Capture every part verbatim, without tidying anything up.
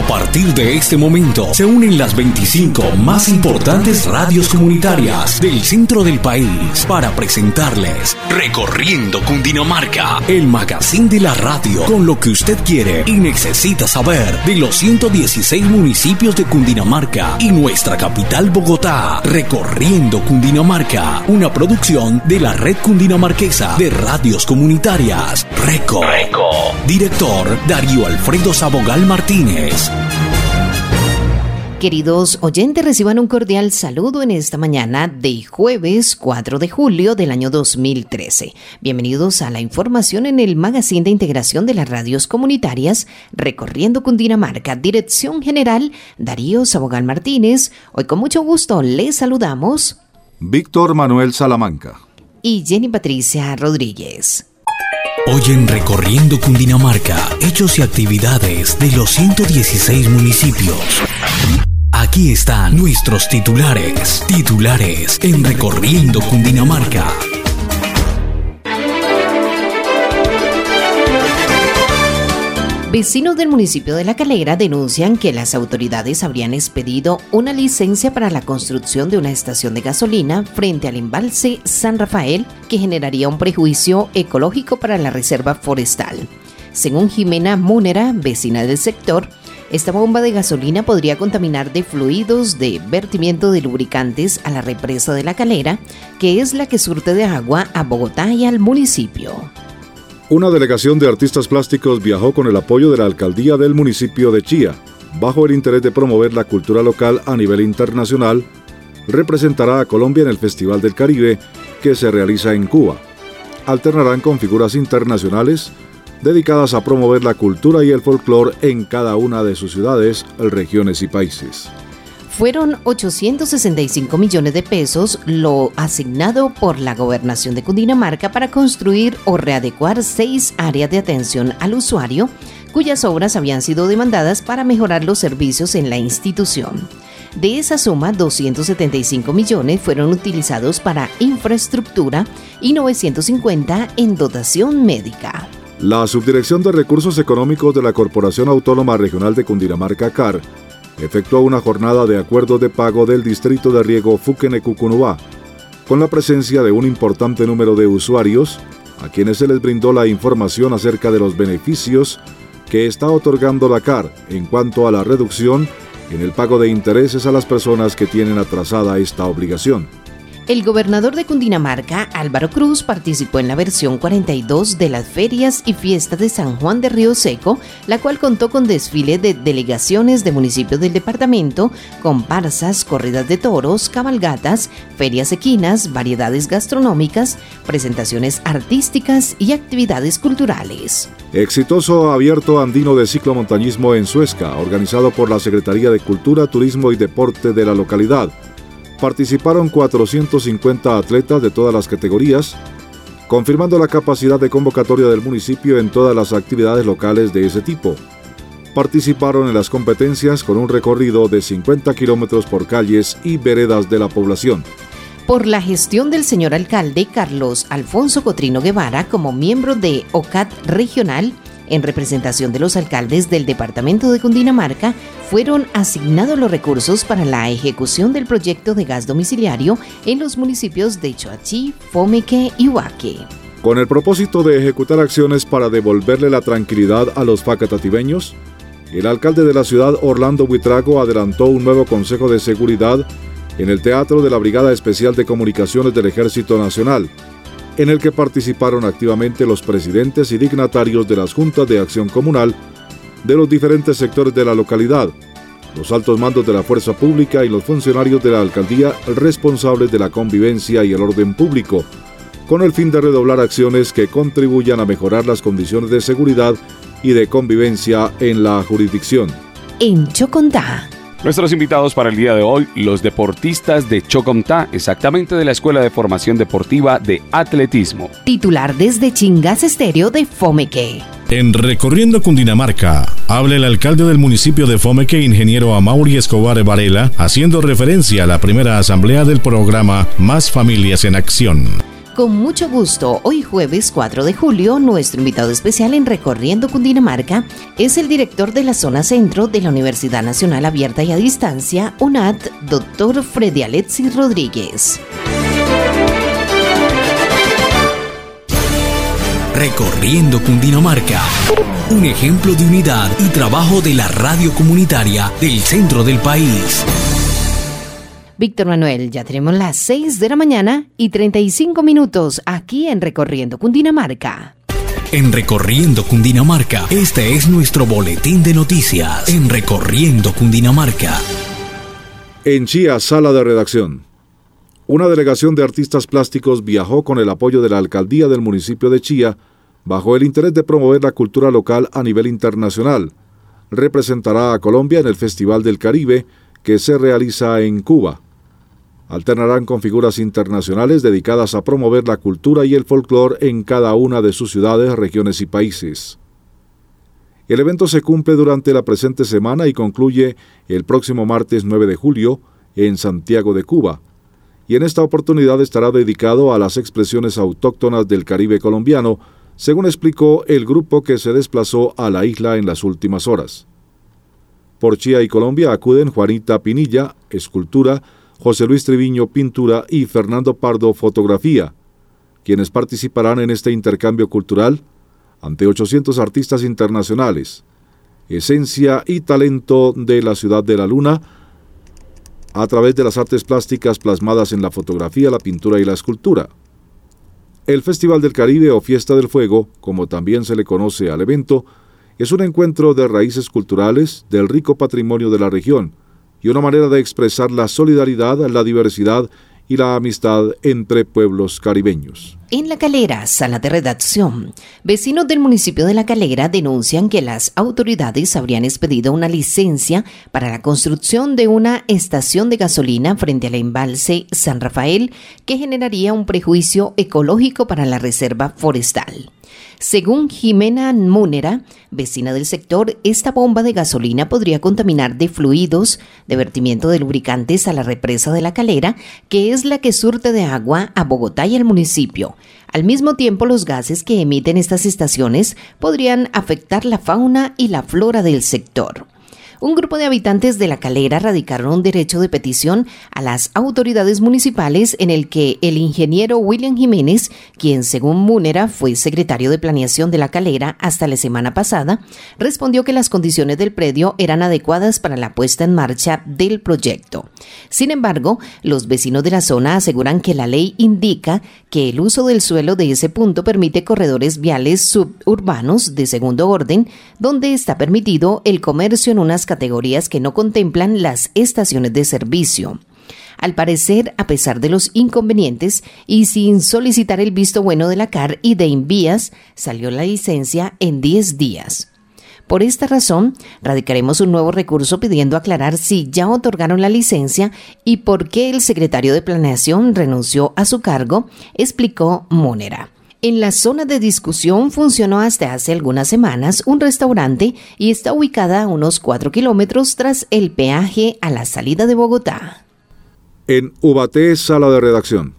A partir de este momento se unen las veinticinco más importantes radios comunitarias del centro del país para presentarles Recorriendo Cundinamarca, el magazine de la radio con lo que usted quiere y necesita saber de los ciento dieciséis municipios de Cundinamarca y nuestra capital Bogotá. Recorriendo Cundinamarca, una producción de la Red Cundinamarquesa de Radios Comunitarias, RECO. RECO. Director Darío Alfredo Sabogal Martínez. Queridos oyentes, reciban un cordial saludo en esta mañana de jueves cuatro de julio del año dos mil trece. Bienvenidos a la información en el magazine de integración de las radios comunitarias Recorriendo Cundinamarca. Dirección General Darío Sabogal Martínez. Hoy con mucho gusto les saludamos Víctor Manuel Salamanca y Jenny Patricia Rodríguez. Hoy en Recorriendo Cundinamarca, hechos y actividades de los ciento dieciséis municipios. Aquí están nuestros titulares. Titulares en Recorriendo Cundinamarca. Vecinos del municipio de La Calera denuncian que las autoridades habrían expedido una licencia para la construcción de una estación de gasolina frente al embalse San Rafael, que generaría un prejuicio ecológico para la reserva forestal. Según Jimena Múnera, vecina del sector, esta bomba de gasolina podría contaminar de fluidos de vertimiento de lubricantes a la represa de La Calera, que es la que surte de agua a Bogotá y al municipio. Una delegación de artistas plásticos viajó con el apoyo de la alcaldía del municipio de Chía, bajo el interés de promover la cultura local a nivel internacional. Representará a Colombia en el Festival del Caribe, que se realiza en Cuba. Alternarán con figuras internacionales dedicadas a promover la cultura y el folclore en cada una de sus ciudades, regiones y países. Fueron ochocientos sesenta y cinco millones de pesos lo asignado por la Gobernación de Cundinamarca para construir o readecuar seis áreas de atención al usuario, cuyas obras habían sido demandadas para mejorar los servicios en la institución. De esa suma, doscientos setenta y cinco millones fueron utilizados para infraestructura y novecientos cincuenta en dotación médica. La Subdirección de Recursos Económicos de la Corporación Autónoma Regional de Cundinamarca, C A R, efectuó una jornada de acuerdo de pago del distrito de riego Fuquene-Cucunubá, con la presencia de un importante número de usuarios, a quienes se les brindó la información acerca de los beneficios que está otorgando la C A R en cuanto a la reducción en el pago de intereses a las personas que tienen atrasada esta obligación. El gobernador de Cundinamarca, Álvaro Cruz, participó en la versión cuarenta y dos de las ferias y fiestas de San Juan de Río Seco, la cual contó con desfile de delegaciones de municipios del departamento, comparsas, corridas de toros, cabalgatas, ferias equinas, variedades gastronómicas, presentaciones artísticas y actividades culturales. Exitoso abierto andino de ciclomontañismo en Suezca, organizado por la Secretaría de Cultura, Turismo y Deporte de la localidad. Participaron cuatrocientos cincuenta atletas de todas las categorías, confirmando la capacidad de convocatoria del municipio en todas las actividades locales de ese tipo. Participaron en las competencias con un recorrido de cincuenta kilómetros por calles y veredas de la población. Por la gestión del señor alcalde Carlos Alfonso Cotrino Guevara como miembro de O C A T regional, en representación de los alcaldes del departamento de Cundinamarca, fueron asignados los recursos para la ejecución del proyecto de gas domiciliario en los municipios de Choachí, Fomeque y Huaque. Con el propósito de ejecutar acciones para devolverle la tranquilidad a los facatativeños, el alcalde de la ciudad, Orlando Buitrago, adelantó un nuevo consejo de seguridad en el Teatro de la Brigada Especial de Comunicaciones del Ejército Nacional, en el que participaron activamente los presidentes y dignatarios de las juntas de acción comunal de los diferentes sectores de la localidad, los altos mandos de la fuerza pública y los funcionarios de la alcaldía responsables de la convivencia y el orden público, con el fin de redoblar acciones que contribuyan a mejorar las condiciones de seguridad y de convivencia en la jurisdicción. En Chocontá. Nuestros invitados para el día de hoy, los deportistas de Chocontá, exactamente de la Escuela de Formación Deportiva de Atletismo. Titular desde Chingas Estéreo de Fomeque. En Recorriendo Cundinamarca, habla el alcalde del municipio de Fomeque, ingeniero Amaury Escobar Varela, haciendo referencia a la primera asamblea del programa Más Familias en Acción. Con mucho gusto, hoy jueves cuatro de julio, nuestro invitado especial en Recorriendo Cundinamarca es el director de la zona centro de la Universidad Nacional Abierta y a Distancia, U N A D, doctor Freddy Alexis Rodríguez. Recorriendo Cundinamarca, un ejemplo de unidad y trabajo de la radio comunitaria del centro del país. Víctor Manuel, ya tenemos las seis de la mañana y treinta y cinco minutos aquí en Recorriendo Cundinamarca. En Recorriendo Cundinamarca, este es nuestro boletín de noticias. En Recorriendo Cundinamarca. En Chía, sala de redacción. Una delegación de artistas plásticos viajó con el apoyo de la alcaldía del municipio de Chía, bajo el interés de promover la cultura local a nivel internacional. Representará a Colombia en el Festival del Caribe, que se realiza en Cuba. Alternarán con figuras internacionales dedicadas a promover la cultura y el folclore en cada una de sus ciudades, regiones y países. El evento se cumple durante la presente semana y concluye el próximo martes nueve de julio en Santiago de Cuba, y en esta oportunidad estará dedicado a las expresiones autóctonas del Caribe colombiano, según explicó el grupo que se desplazó a la isla en las últimas horas. Por Chía y Colombia acuden Juanita Pinilla, escultura, José Luis Triviño, pintura y Fernando Pardo, fotografía, quienes participarán en este intercambio cultural ante ochocientos artistas internacionales, esencia y talento de la ciudad de la luna, a través de las artes plásticas plasmadas en la fotografía, la pintura y la escultura. El Festival del Caribe o Fiesta del Fuego, como también se le conoce al evento, es un encuentro de raíces culturales del rico patrimonio de la región y una manera de expresar la solidaridad, la diversidad y la amistad entre pueblos caribeños. En La Calera, sala de redacción. Vecinos del municipio de La Calera denuncian que las autoridades habrían expedido una licencia para la construcción de una estación de gasolina frente al embalse San Rafael, que generaría un prejuicio ecológico para la reserva forestal. Según Jimena Múnera, vecina del sector, esta bomba de gasolina podría contaminar de fluidos de vertimiento de lubricantes a la represa de La Calera, que es la que surte de agua a Bogotá y al municipio. Al mismo tiempo, los gases que emiten estas estaciones podrían afectar la fauna y la flora del sector. Un grupo de habitantes de La Calera radicaron un derecho de petición a las autoridades municipales en el que el ingeniero William Jiménez, quien según Múnera fue secretario de Planeación de La Calera hasta la semana pasada, respondió que las condiciones del predio eran adecuadas para la puesta en marcha del proyecto. Sin embargo, los vecinos de la zona aseguran que la ley indica que el uso del suelo de ese punto permite corredores viales suburbanos de segundo orden, donde está permitido el comercio en unas categorías que no contemplan las estaciones de servicio. Al parecer, a pesar de los inconvenientes y sin solicitar el visto bueno de la C A R y de Invías, salió la licencia en diez días. Por esta razón, radicaremos un nuevo recurso pidiendo aclarar si ya otorgaron la licencia y por qué el secretario de Planeación renunció a su cargo, explicó Múnera. En la zona de discusión funcionó hasta hace algunas semanas un restaurante y está ubicada a unos cuatro kilómetros tras el peaje a la salida de Bogotá. En Ubaté, sala de redacción.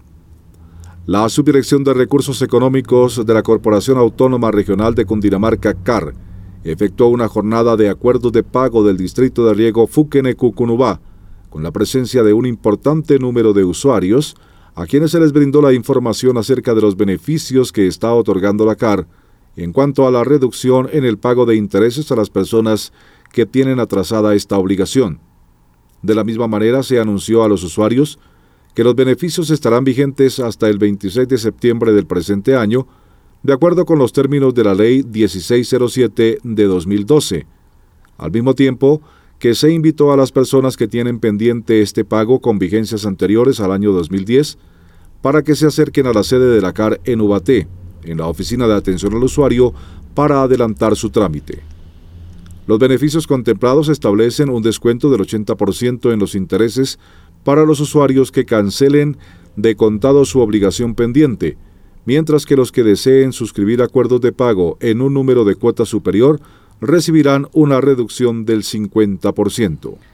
La Subdirección de Recursos Económicos de la Corporación Autónoma Regional de Cundinamarca, C A R, efectuó una jornada de acuerdos de pago del distrito de riego Fuquene-Cucunubá, con la presencia de un importante número de usuarios, a quienes se les brindó la información acerca de los beneficios que está otorgando la C A R en cuanto a la reducción en el pago de intereses a las personas que tienen atrasada esta obligación. De la misma manera, se anunció a los usuarios que los beneficios estarán vigentes hasta el veintiséis de septiembre del presente año, de acuerdo con los términos de la Ley dieciséis cero siete de dos mil doce. Al mismo tiempo, que se invitó a las personas que tienen pendiente este pago con vigencias anteriores al año dos mil diez para que se acerquen a la sede de la C A R en Ubaté, en la Oficina de Atención al Usuario, para adelantar su trámite. Los beneficios contemplados establecen un descuento del ochenta por ciento en los intereses para los usuarios que cancelen de contado su obligación pendiente, mientras que los que deseen suscribir acuerdos de pago en un número de cuotas superior recibirán una reducción del cincuenta por ciento.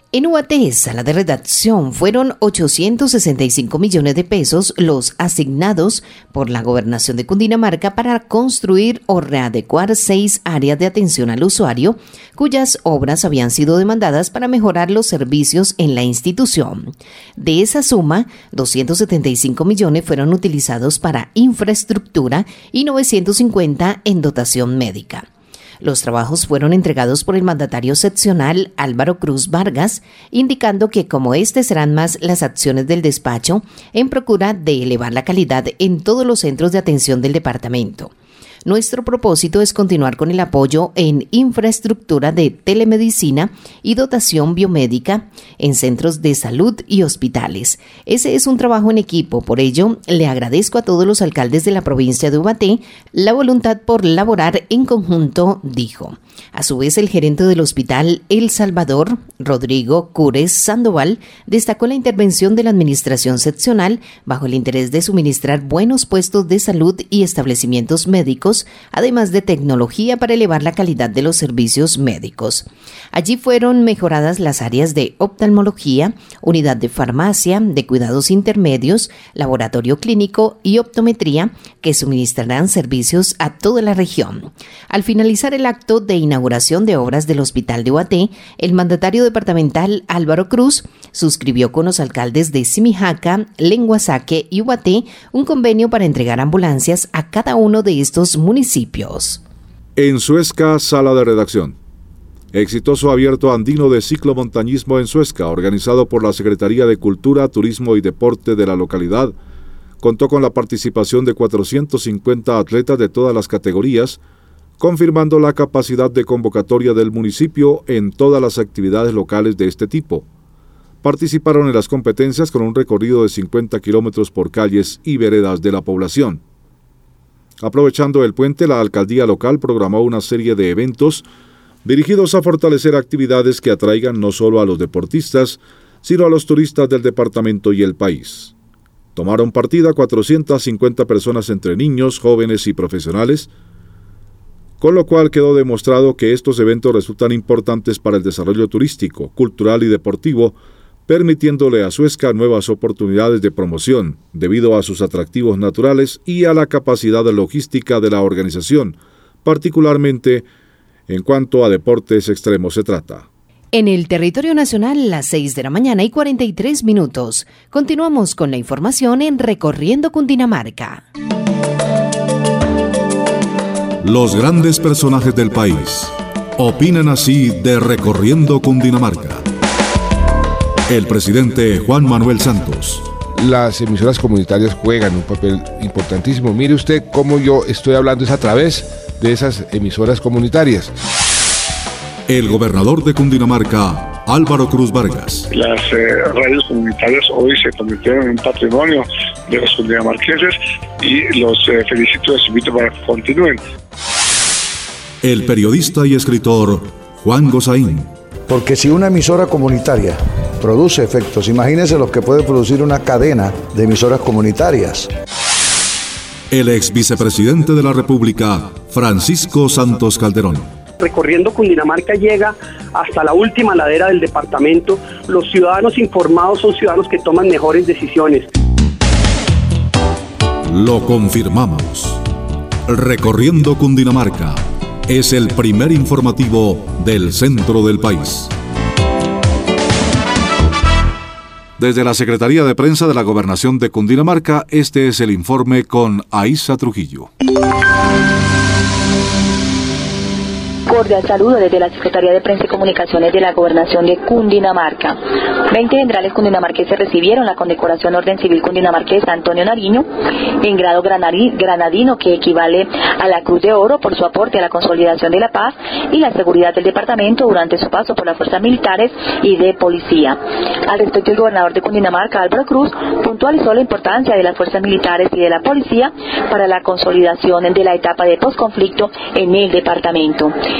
En U A T, sala de redacción, fueron ochocientos sesenta y cinco millones de pesos los asignados por la Gobernación de Cundinamarca para construir o readecuar seis áreas de atención al usuario, cuyas obras habían sido demandadas para mejorar los servicios en la institución. De esa suma, doscientos setenta y cinco millones fueron utilizados para infraestructura y novecientos cincuenta en dotación médica. Los trabajos fueron entregados por el mandatario seccional Álvaro Cruz Vargas, indicando que como este serán más las acciones del despacho en procura de elevar la calidad en todos los centros de atención del departamento. Nuestro propósito es continuar con el apoyo en infraestructura de telemedicina y dotación biomédica en centros de salud y hospitales. Ese es un trabajo en equipo, por ello le agradezco a todos los alcaldes de la provincia de Ubaté la voluntad por laborar en conjunto, dijo. A su vez, el gerente del Hospital El Salvador, Rodrigo Cures Sandoval, destacó la intervención de la administración seccional bajo el interés de suministrar buenos puestos de salud y establecimientos médicos, además de tecnología para elevar la calidad de los servicios médicos. Allí fueron mejoradas las áreas de oftalmología, unidad de farmacia, de cuidados intermedios, laboratorio clínico y optometría, que suministrarán servicios a toda la región. Al finalizar el acto de inauguración de obras del Hospital de Ubaté, el mandatario departamental Álvaro Cruz suscribió con los alcaldes de Simijaca, Lenguasaque y Ubaté un convenio para entregar ambulancias a cada uno de estos municipios. En Suezca, sala de redacción. Exitoso abierto andino de ciclomontañismo en Suezca, organizado por la Secretaría de Cultura, Turismo y Deporte de la localidad, contó con la participación de cuatrocientos cincuenta atletas de todas las categorías, confirmando la capacidad de convocatoria del municipio en todas las actividades locales de este tipo. Participaron en las competencias con un recorrido de cincuenta kilómetros por calles y veredas de la población. Aprovechando el puente, la alcaldía local programó una serie de eventos dirigidos a fortalecer actividades que atraigan no solo a los deportistas, sino a los turistas del departamento y el país. Tomaron partida cuatrocientas cincuenta personas entre niños, jóvenes y profesionales, con lo cual quedó demostrado que estos eventos resultan importantes para el desarrollo turístico, cultural y deportivo, permitiéndole a Suezca nuevas oportunidades de promoción, debido a sus atractivos naturales y a la capacidad logística de la organización, particularmente en cuanto a deportes extremos se trata. En el territorio nacional, las seis de la mañana y cuarenta y tres minutos. Continuamos con la información en Recorriendo Cundinamarca. Los grandes personajes del país opinan así de Recorriendo Cundinamarca. El presidente Juan Manuel Santos. Las emisoras comunitarias juegan un papel importantísimo. Mire usted cómo yo estoy hablando es a través de esas emisoras comunitarias. El gobernador de Cundinamarca, Álvaro Cruz Vargas. Las eh, radios comunitarias hoy se convirtieron en un patrimonio de los cundinamarqueses y los eh, felicito y los invito para que continúen. El periodista y escritor Juan Gozaín. Porque si una emisora comunitaria produce efectos, imagínense los que puede producir una cadena de emisoras comunitarias. El ex vicepresidente de la República, Francisco Santos Calderón. Recorriendo Cundinamarca llega hasta la última ladera del departamento. Los ciudadanos informados son ciudadanos que toman mejores decisiones. Lo confirmamos. Recorriendo Cundinamarca es el primer informativo del centro del país. Desde la Secretaría de Prensa de la Gobernación de Cundinamarca, este es el informe con Aisa Trujillo. Cordial saludo desde la Secretaría de Prensa y Comunicaciones de la Gobernación de Cundinamarca. veinte generales cundinamarqueses recibieron la condecoración Orden Civil Cundinamarqués Antonio Nariño en grado granadino, que equivale a la Cruz de Oro por su aporte a la consolidación de la paz y la seguridad del departamento durante su paso por las fuerzas militares y de policía. Al respecto, el gobernador de Cundinamarca, Álvaro Cruz, puntualizó la importancia de las fuerzas militares y de la policía para la consolidación de la etapa de posconflicto en el departamento.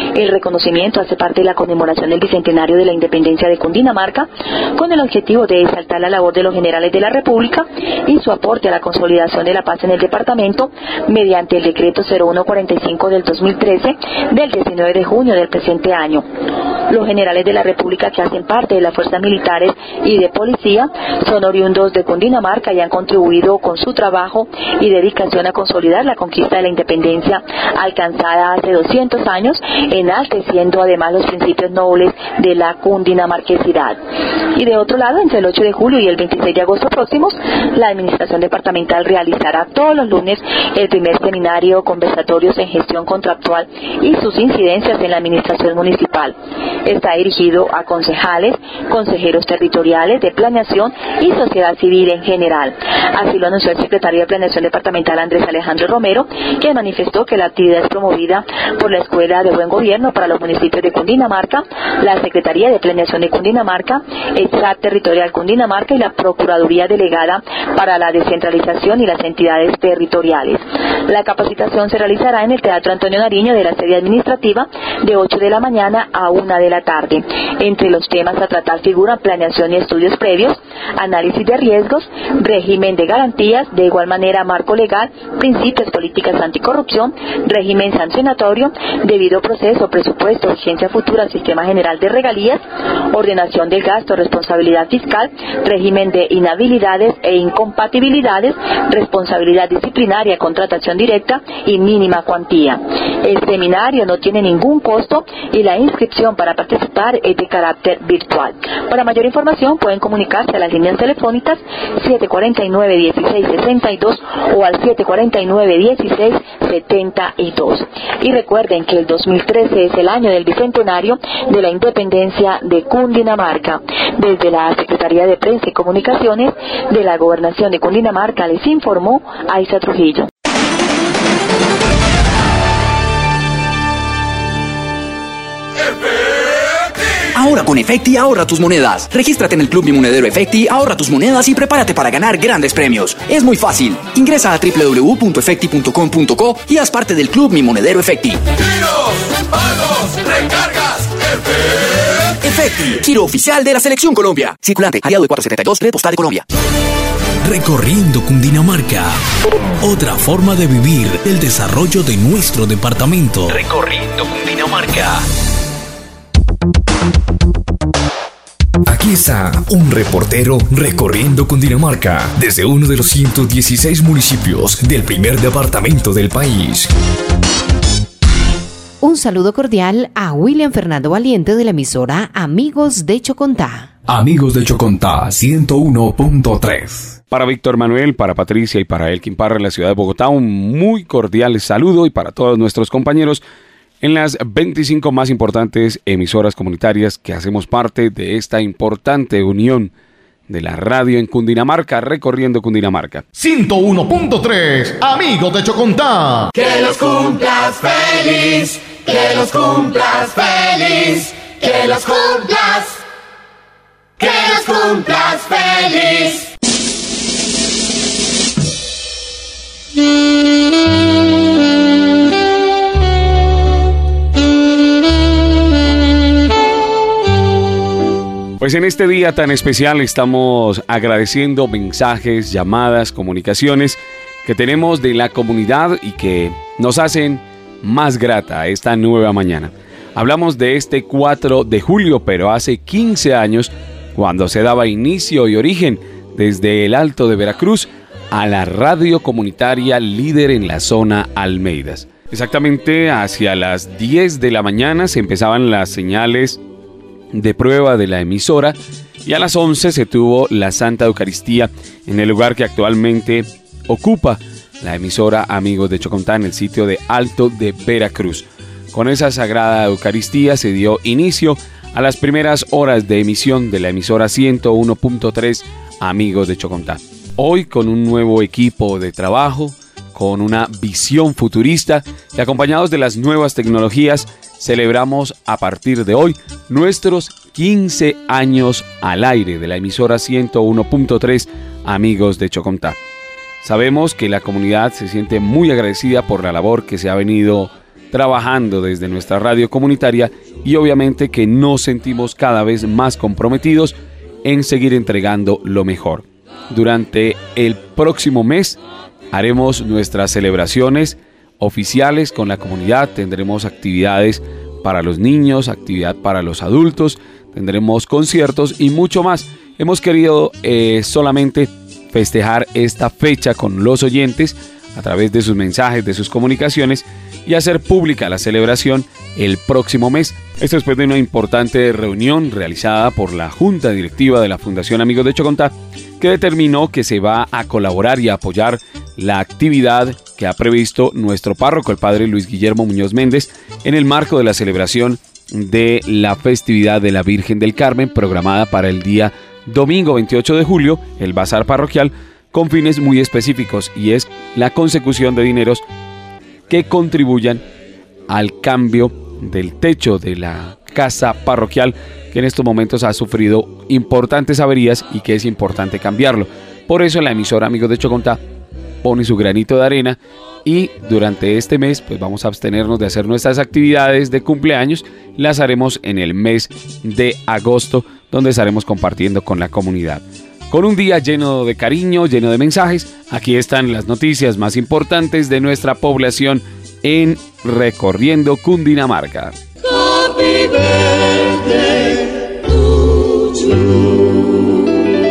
El reconocimiento hace parte de la conmemoración del bicentenario de la independencia de Cundinamarca, con el objetivo de exaltar la labor de los generales de la República y su aporte a la consolidación de la paz en el departamento mediante el decreto cero uno cuarenta y cinco del dos mil trece del diecinueve de junio del presente año. Los generales de la República que hacen parte de las fuerzas militares y de policía son oriundos de Cundinamarca y han contribuido con su trabajo y dedicación a consolidar la conquista de la independencia alcanzada hace doscientos años, enalteciendo además los principios nobles de la cundinamarquesidad. Y de otro lado, entre el ocho de julio y el veintiséis de agosto próximos, la Administración Departamental realizará todos los lunes el primer seminario Conversatorios en Gestión Contractual y sus incidencias en la Administración Municipal. Está dirigido a concejales, consejeros territoriales de planeación y sociedad civil en general. Así lo anunció el secretario de Planeación Departamental Andrés Alejandro Romero, que manifestó que la actividad es promovida por la Escuela de Buen Gobierno para los municipios de Cundinamarca, la Secretaría de Planeación de Cundinamarca, el S A T Territorial Cundinamarca y la Procuraduría Delegada para la Descentralización y las entidades territoriales. La capacitación se realizará en el Teatro Antonio Nariño de la sede administrativa de ocho de la mañana a una de la tarde. Entre los temas a tratar figuran planeación y estudios previos, análisis de riesgos, régimen de garantías, de igual manera marco legal, principios, políticas anticorrupción, régimen sancionatorio, debido proceso, presupuesto, vigencia futura, sistema general de regalías, ordenación del gasto, responsabilidad fiscal, régimen de inhabilidades e incompatibilidades, responsabilidad disciplinaria, contratación directa y mínima cuantía. El seminario no tiene ningún costo y la inscripción para participar es de carácter virtual. Para mayor información pueden comunicarse a las líneas telefónicas siete cuarenta y nueve, dieciséis sesenta y dos o al siete cuarenta y nueve, dieciséis setenta y dos. Y recuerden que el dos mil trece es el año del bicentenario de la independencia de Cundinamarca. Desde la Secretaría de Prensa y Comunicaciones de la Gobernación de Cundinamarca les informó Aiza Trujillo. Ahora con Efecti ahorra tus monedas. Regístrate en el Club Mi Monedero Efecti, ahorra tus monedas y prepárate para ganar grandes premios. Es muy fácil. Ingresa a doble u doble u doble u punto efecti punto com punto co y haz parte del Club Mi Monedero Efecti. Giros, pagos, recargas, Efecti. Efecti, giro oficial de la Selección Colombia. Circulante, aliado de cuatrocientos setenta y dos, Red Postal de Colombia. Recorriendo Cundinamarca. Otra forma de vivir el desarrollo de nuestro departamento. Recorriendo Cundinamarca. Aquí está un reportero recorriendo Cundinamarca desde uno de los ciento dieciséis municipios del primer departamento del país. Un saludo cordial a William Fernando Valiente de la emisora Amigos de Chocontá. Amigos de Chocontá ciento uno punto tres. Para Víctor Manuel, para Patricia y para Elkin Parra en la ciudad de Bogotá, un muy cordial saludo, y para todos nuestros compañeros en las veinticinco más importantes emisoras comunitarias que hacemos parte de esta importante unión de la radio en Cundinamarca, recorriendo Cundinamarca. ciento uno punto tres, Amigos de Chocontá. Que los cumplas feliz, que los cumplas feliz, que los cumplas, que los cumplas feliz. Pues en este día tan especial estamos agradeciendo mensajes, llamadas, comunicaciones que tenemos de la comunidad y que nos hacen más grata esta nueva mañana. Hablamos de este cuatro de julio, pero hace quince años, cuando se daba inicio y origen desde el Alto de Veracruz a la radio comunitaria líder en la zona Almeidas. Exactamente hacia las diez de la mañana se empezaban las señales de prueba de la emisora y a las once se tuvo la Santa Eucaristía en el lugar que actualmente ocupa la emisora Amigos de Chocontá, en el sitio de Alto de Veracruz. Con esa Sagrada Eucaristía se dio inicio a las primeras horas de emisión de la emisora ciento uno punto tres Amigos de Chocontá. Hoy con un nuevo equipo de trabajo, con una visión futurista y acompañados de las nuevas tecnologías, celebramos a partir de hoy nuestros quince años al aire de la emisora ciento uno punto tres Amigos de Chocontá. Sabemos que la comunidad se siente muy agradecida por la labor que se ha venido trabajando desde nuestra radio comunitaria y obviamente que nos sentimos cada vez más comprometidos en seguir entregando lo mejor. Durante el próximo mes haremos nuestras celebraciones oficiales con la comunidad, tendremos actividades para los niños, actividad para los adultos, tendremos conciertos y mucho más. Hemos querido eh, solamente festejar esta fecha con los oyentes a través de sus mensajes, de sus comunicaciones y hacer pública la celebración el próximo mes. Esto después de una importante reunión realizada por la Junta Directiva de la Fundación Amigos de Chocontá, que determinó que se va a colaborar y a apoyar la actividad que ha previsto nuestro párroco, el padre Luis Guillermo Muñoz Méndez, en el marco de la celebración de la festividad de la Virgen del Carmen, programada para el día domingo veintiocho de julio, el bazar parroquial, con fines muy específicos, y es la consecución de dineros que contribuyan al cambio del techo de la casa parroquial, que en estos momentos ha sufrido importantes averías y que es importante cambiarlo. Por eso la emisora Amigos de Chocontá pone su granito de arena y durante este mes pues vamos a abstenernos de hacer nuestras actividades de cumpleaños. Las haremos en el mes de agosto, donde estaremos compartiendo con la comunidad. Con un día lleno de cariño, lleno de mensajes, aquí están las noticias más importantes de nuestra población en Recorriendo Cundinamarca. Happy birthday to you.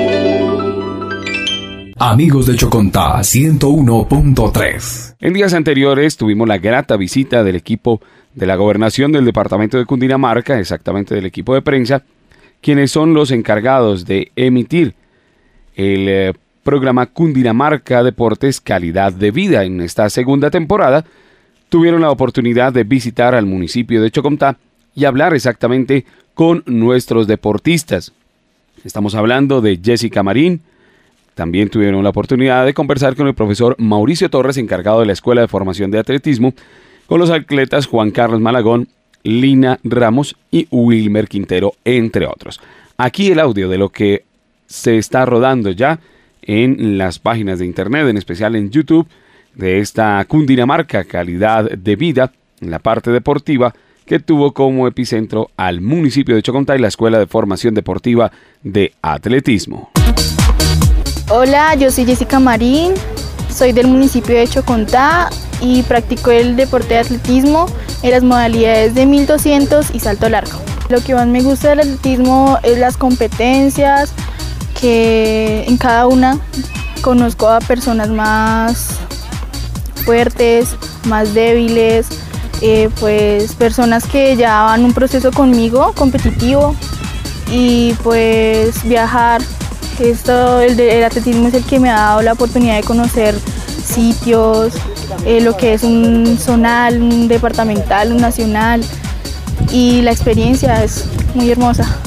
Amigos de Chocontá ciento uno punto tres. En días anteriores tuvimos la grata visita del equipo de la Gobernación del Departamento de Cundinamarca, exactamente del equipo de prensa, quienes son los encargados de emitir el eh, programa Cundinamarca Deportes Calidad de Vida. En esta segunda temporada tuvieron la oportunidad de visitar al municipio de Chocontá y hablar exactamente con nuestros deportistas. Estamos hablando de Jessica Marín. También tuvieron la oportunidad de conversar con el profesor Mauricio Torres, encargado de la Escuela de Formación de Atletismo, con los atletas Juan Carlos Malagón, Lina Ramos y Wilmer Quintero, entre otros. Aquí el audio de lo que se está rodando ya en las páginas de internet, en especial en YouTube, de esta Cundinamarca Calidad de Vida, en la parte deportiva, que tuvo como epicentro al municipio de Chocontá y la Escuela de Formación Deportiva de Atletismo. Hola, yo soy Jessica Marín, soy del municipio de Chocontá y practico el deporte de atletismo en las modalidades de mil doscientos y salto largo. Lo que más me gusta del atletismo es las competencias, que en cada una conozco a personas más fuertes, más débiles, eh, pues personas que ya van un proceso conmigo competitivo y pues viajar. Esto, el, de, el atletismo es el que me ha dado la oportunidad de conocer sitios, eh, lo que es un zonal, un departamental, un nacional, y la experiencia es muy hermosa.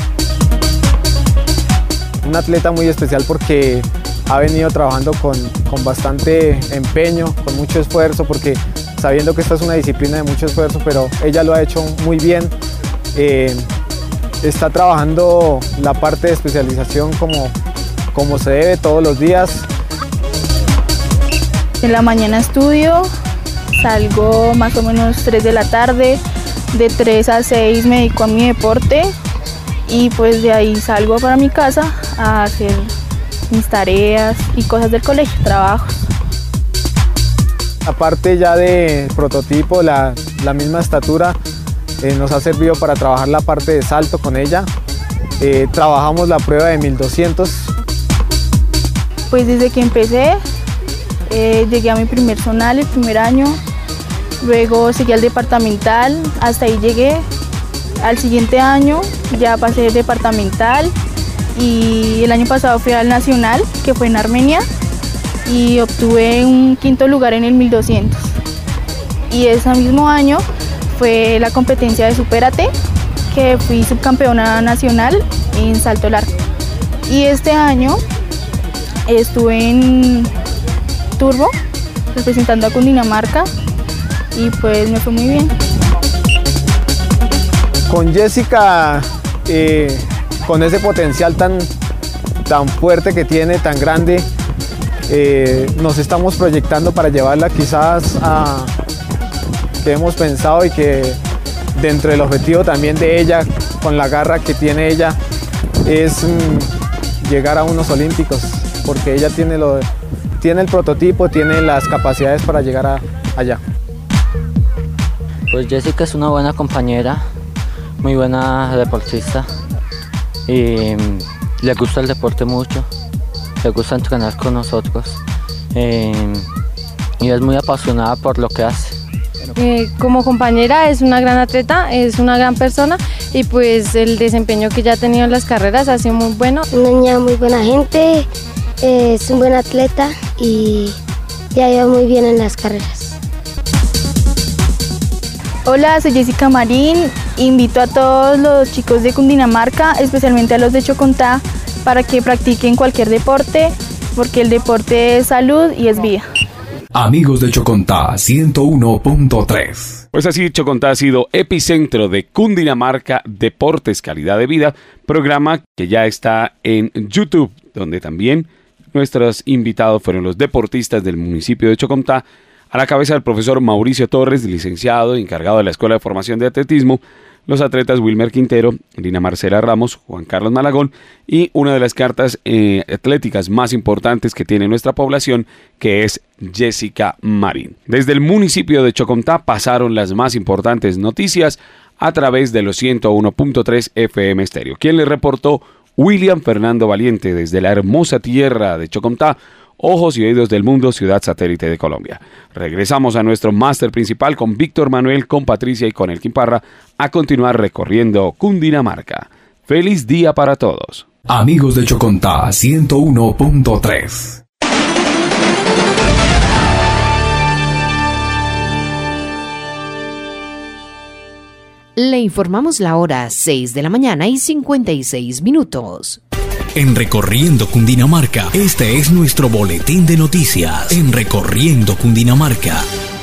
Un atleta muy especial porque ha venido trabajando con, con bastante empeño, con mucho esfuerzo, porque sabiendo que esta es una disciplina de mucho esfuerzo, pero ella lo ha hecho muy bien. Eh, Está trabajando la parte de especialización como, como se debe todos los días. En la mañana estudio, salgo más o menos tres de la tarde, de tres a seis me dedico a mi deporte y pues de ahí salgo para mi casa a hacer mis tareas y cosas del colegio, trabajos. Aparte ya de prototipo, la, la misma estatura, Eh, nos ha servido para trabajar la parte de salto con ella. Eh, trabajamos la prueba de mil doscientos. Pues desde que empecé, eh, llegué a mi primer zonal el primer año, luego seguí al departamental, hasta ahí llegué. Al siguiente año ya pasé el departamental y el año pasado fui al nacional, que fue en Armenia, y obtuve un quinto lugar en el mil doscientos. Y ese mismo año fue la competencia de Supérate, que fui subcampeona nacional en salto largo. Y este año estuve en Turbo, representando a Cundinamarca, y pues me fue muy bien. Con Jessica, eh, con ese potencial tan, tan fuerte que tiene, tan grande, eh, nos estamos proyectando para llevarla quizás a que hemos pensado y que dentro del objetivo también de ella, con la garra que tiene ella, es mmm, llegar a unos olímpicos, porque ella tiene, lo, tiene el prototipo, tiene las capacidades para llegar a, allá. Pues Jessica es una buena compañera, muy buena deportista y le gusta el deporte mucho, le gusta entrenar con nosotros eh, y es muy apasionada por lo que hace. Eh, como compañera es una gran atleta, es una gran persona y pues el desempeño que ya ha tenido en las carreras ha sido muy bueno. Una niña muy buena gente, eh, es un buen atleta y ya ha ido muy bien en las carreras. Hola, soy Jessica Marín, invito a todos los chicos de Cundinamarca, especialmente a los de Chocontá, para que practiquen cualquier deporte, porque el deporte es salud y es vida. Amigos de Chocontá ciento uno punto tres. Pues así, Chocontá ha sido epicentro de Cundinamarca Deportes Calidad de Vida, programa que ya está en YouTube, donde también nuestros invitados fueron los deportistas del municipio de Chocontá, a la cabeza del profesor Mauricio Torres, licenciado y encargado de la Escuela de Formación de Atletismo, los atletas Wilmer Quintero, Lina Marcela Ramos, Juan Carlos Malagón y una de las cartas eh, atléticas más importantes que tiene nuestra población, que es Jessica Marín. Desde el municipio de Chocontá pasaron las más importantes noticias a través de los ciento uno punto tres F M Estéreo. Quien le reportó, William Fernando Valiente, desde la hermosa tierra de Chocontá, ojos y oídos del mundo, ciudad satélite de Colombia. Regresamos a nuestro máster principal con Víctor Manuel, con Patricia y con Elkin Parra a continuar recorriendo Cundinamarca. ¡Feliz día para todos! Amigos de Chocontá ciento uno punto tres. Le informamos la hora seis de la mañana y cincuenta y seis minutos. En Recorriendo Cundinamarca, este es nuestro boletín de noticias. En Recorriendo Cundinamarca.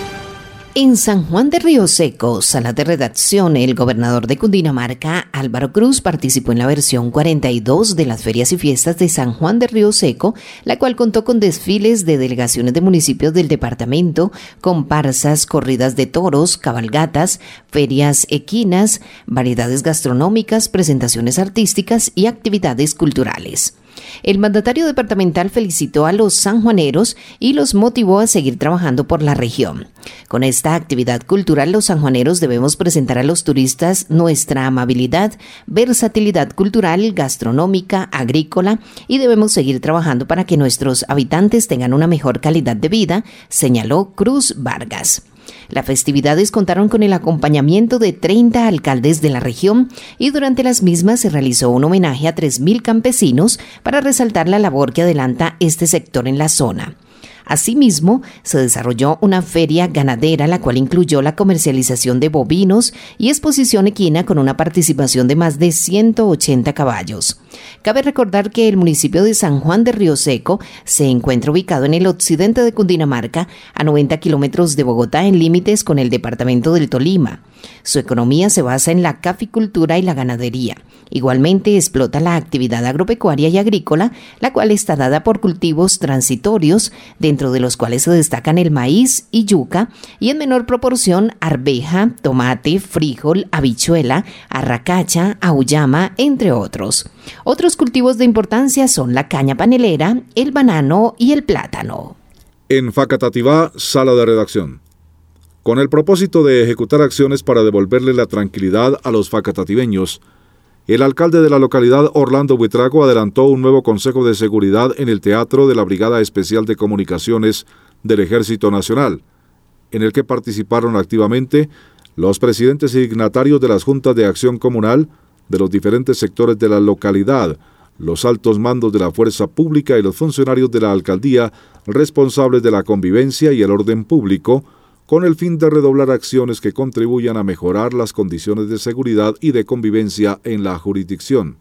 En San Juan de Río Seco, sala de redacción, el gobernador de Cundinamarca, Álvaro Cruz, participó en la versión cuarenta y dos de las ferias y fiestas de San Juan de Río Seco, la cual contó con desfiles de delegaciones de municipios del departamento, comparsas, corridas de toros, cabalgatas, ferias equinas, variedades gastronómicas, presentaciones artísticas y actividades culturales. El mandatario departamental felicitó a los sanjuaneros y los motivó a seguir trabajando por la región. Con esta actividad cultural, los sanjuaneros debemos presentar a los turistas nuestra amabilidad, versatilidad cultural, gastronómica, agrícola y debemos seguir trabajando para que nuestros habitantes tengan una mejor calidad de vida, señaló Cruz Vargas. Las festividades contaron con el acompañamiento de treinta alcaldes de la región y durante las mismas se realizó un homenaje a tres mil campesinos para resaltar la labor que adelanta este sector en la zona. Asimismo, se desarrolló una feria ganadera, la cual incluyó la comercialización de bovinos y exposición equina con una participación de más de ciento ochenta caballos. Cabe recordar que el municipio de San Juan de Río Seco se encuentra ubicado en el occidente de Cundinamarca, a noventa kilómetros de Bogotá, en límites con el departamento del Tolima. Su economía se basa en la caficultura y la ganadería. Igualmente explota la actividad agropecuaria y agrícola, la cual está dada por cultivos transitorios, dentro de los cuales se destacan el maíz y yuca, y en menor proporción arveja, tomate, frijol, habichuela, arracacha, auyama, entre otros. Otros cultivos de importancia son la caña panelera, el banano y el plátano. En Facatativá, sala de redacción. Con el propósito de ejecutar acciones para devolverle la tranquilidad a los facatativeños, el alcalde de la localidad, Orlando Buitrago, adelantó un nuevo consejo de seguridad en el Teatro de la Brigada Especial de Comunicaciones del Ejército Nacional, en el que participaron activamente los presidentes y dignatarios de las juntas de acción comunal de los diferentes sectores de la localidad, los altos mandos de la fuerza pública y los funcionarios de la alcaldía responsables de la convivencia y el orden público, con el fin de redoblar acciones que contribuyan a mejorar las condiciones de seguridad y de convivencia en la jurisdicción.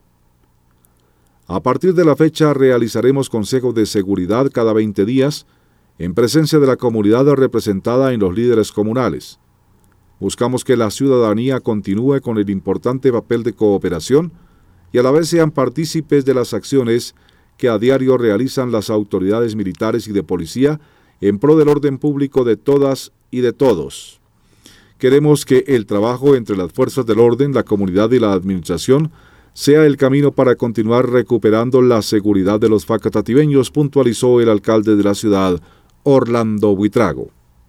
A partir de la fecha realizaremos consejos de seguridad cada veinte días, en presencia de la comunidad representada en los líderes comunales. Buscamos que la ciudadanía continúe con el importante papel de cooperación y a la vez sean partícipes de las acciones que a diario realizan las autoridades militares y de policía en pro del orden público de todas y de todos. queremos que el trabajo entre las fuerzas del orden, la comunidad y la administración sea el camino para continuar recuperando la seguridad de los facatativeños, puntualizó el alcalde de la ciudad, Orlando Buitrago.